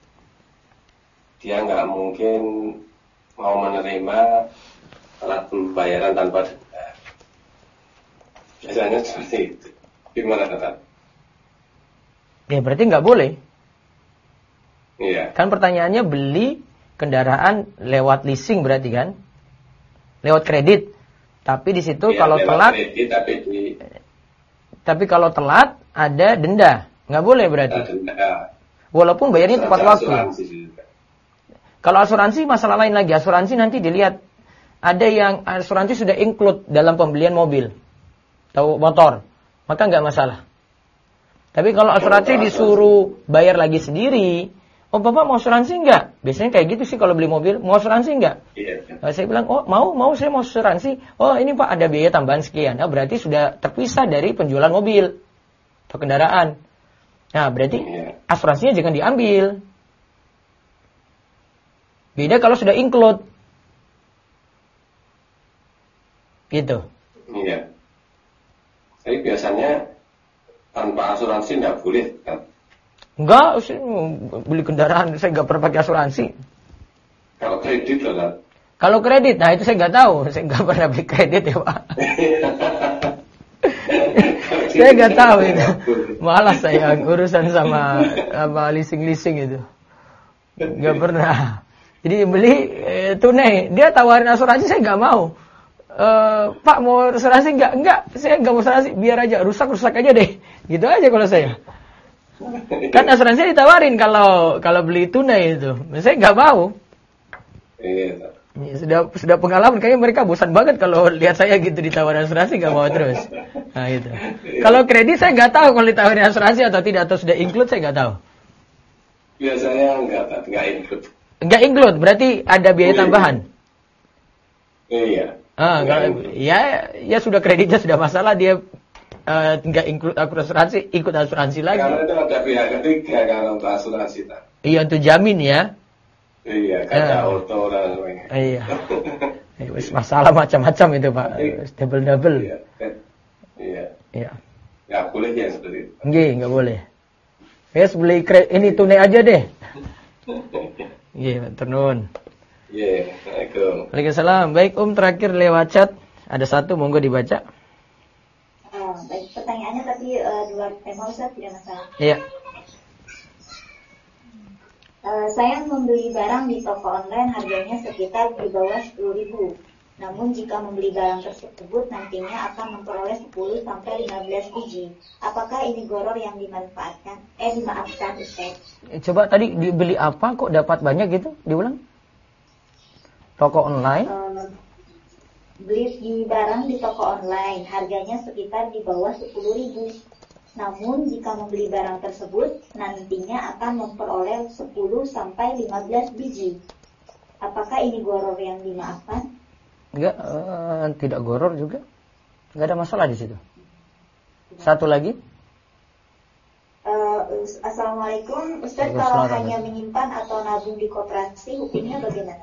dia nggak mungkin mau menerima alat pembayaran tanpa denda. Biasanya seperti itu. Gimana Tata? Ya berarti nggak boleh. Iya. Kan pertanyaannya beli kendaraan lewat leasing berarti kan? Lewat kredit. Tapi di situ ya, kalau telat kredit, tapi kalau telat ada denda. Nggak boleh berarti. Denda. Walaupun bayarnya tepat waktu. Juga. Kalau asuransi masalah lain lagi. Asuransi nanti dilihat ada yang asuransi sudah include dalam pembelian mobil atau motor, maka nggak masalah. Tapi kalau asuransi disuruh bayar lagi sendiri, oh Bapak mau asuransi enggak? Biasanya kayak gitu sih kalau beli mobil, mau asuransi enggak? Iya. Saya bilang, oh mau saya mau asuransi. Oh ini Pak ada biaya tambahan sekian. Nah berarti sudah terpisah dari penjualan mobil atau kendaraan. Nah berarti asuransinya jangan diambil. Beda kalau sudah include. Gitu. Iya. Tapi biasanya tanpa asuransi nggak boleh kan? Enggak, saya beli kendaraan saya nggak pernah pakai asuransi. Kalau kredit loh kan? Kalau kredit, nah itu saya nggak tahu, saya nggak pernah beli kredit ya Pak. Saya nggak tahu itu, malas saya urusan sama leasing itu, nggak pernah. Jadi beli tunai, dia tawarin asuransi saya nggak mau. Pak mau asuransi enggak, saya nggak mau asuransi, biar aja rusak aja deh, gitu aja kalau saya. Kan asuransi ditawarin kalau beli tunai itu, saya nggak mau. Iya. Sudah pengalaman, kayaknya mereka bosan banget kalau lihat saya gitu ditawarin asuransi nggak mau terus. Nah itu. Kalau kredit saya nggak tahu kalau ditawarin asuransi atau tidak, atau sudah include saya nggak tahu. Biasanya nggak include. Nggak include, berarti ada biaya tambahan. Iya. Ya sudah kreditnya sudah masalah, dia nggak include asuransi, ikut asuransi lagi. Karena itu ada pihak ketiga kan untuk asuransi tak. Iya untuk jamin ya. Iya, kaca auto dan lain-lain. Iya. Masalah macam-macam itu Pak, double. Iya. Iya. Nggak boleh ya seperti itu. Nggak boleh. Yes, beli ini tunai aja deh. Iya, turun. Iya, Assalamualaikum. Waalaikumsalam. Baik terakhir lewat chat ada satu, monggo dibaca. Baik, pertanyaannya tapi luar tema Ustaz, tidak masalah. Iya. Saya membeli barang di toko online harganya sekitar di bawah 10.000. Namun jika membeli barang tersebut nantinya akan memperoleh 10 sampai 15 biji. Apakah ini goror yang dimaafkan Ustaz? Coba tadi dibeli apa kok dapat banyak gitu? Diulang. Toko online? Beli di barang di toko online harganya sekitar di bawah 10.000. Namun jika membeli barang tersebut nantinya akan memperoleh 10 sampai 15 biji. Apakah ini goror yang dimaafkan? Enggak, tidak goror juga. Enggak ada masalah di situ. Satu lagi. Assalamualaikum, Ustaz, kalau hanya menyimpan atau nabung di koperasi hukumnya bagaimana?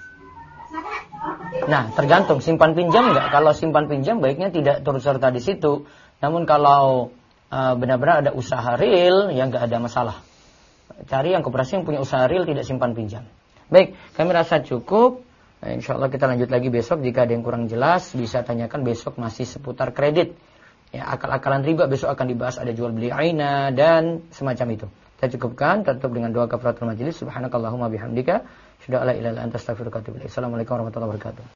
Nah, tergantung simpan pinjam enggak. Kalau simpan pinjam baiknya tidak turut serta di situ. Namun kalau benar-benar ada usaha real, ya nggak ada masalah. Cari yang koperasi yang punya usaha real, tidak simpan pinjam. Baik, kami rasa cukup. Insya Allah kita lanjut lagi besok. Jika ada yang kurang jelas, bisa tanyakan besok, masih seputar kredit. Ya, akal-akalan riba besok akan dibahas, ada jual beli aina dan semacam itu. Kita cukupkan, tutup dengan doa kafaratul majelis. Subhanakallahumma bihamdika, asyhadu an la ilaha illa anta astaghfiruka wa atubu ilaik. Assalamualaikum warahmatullahi wabarakatuh.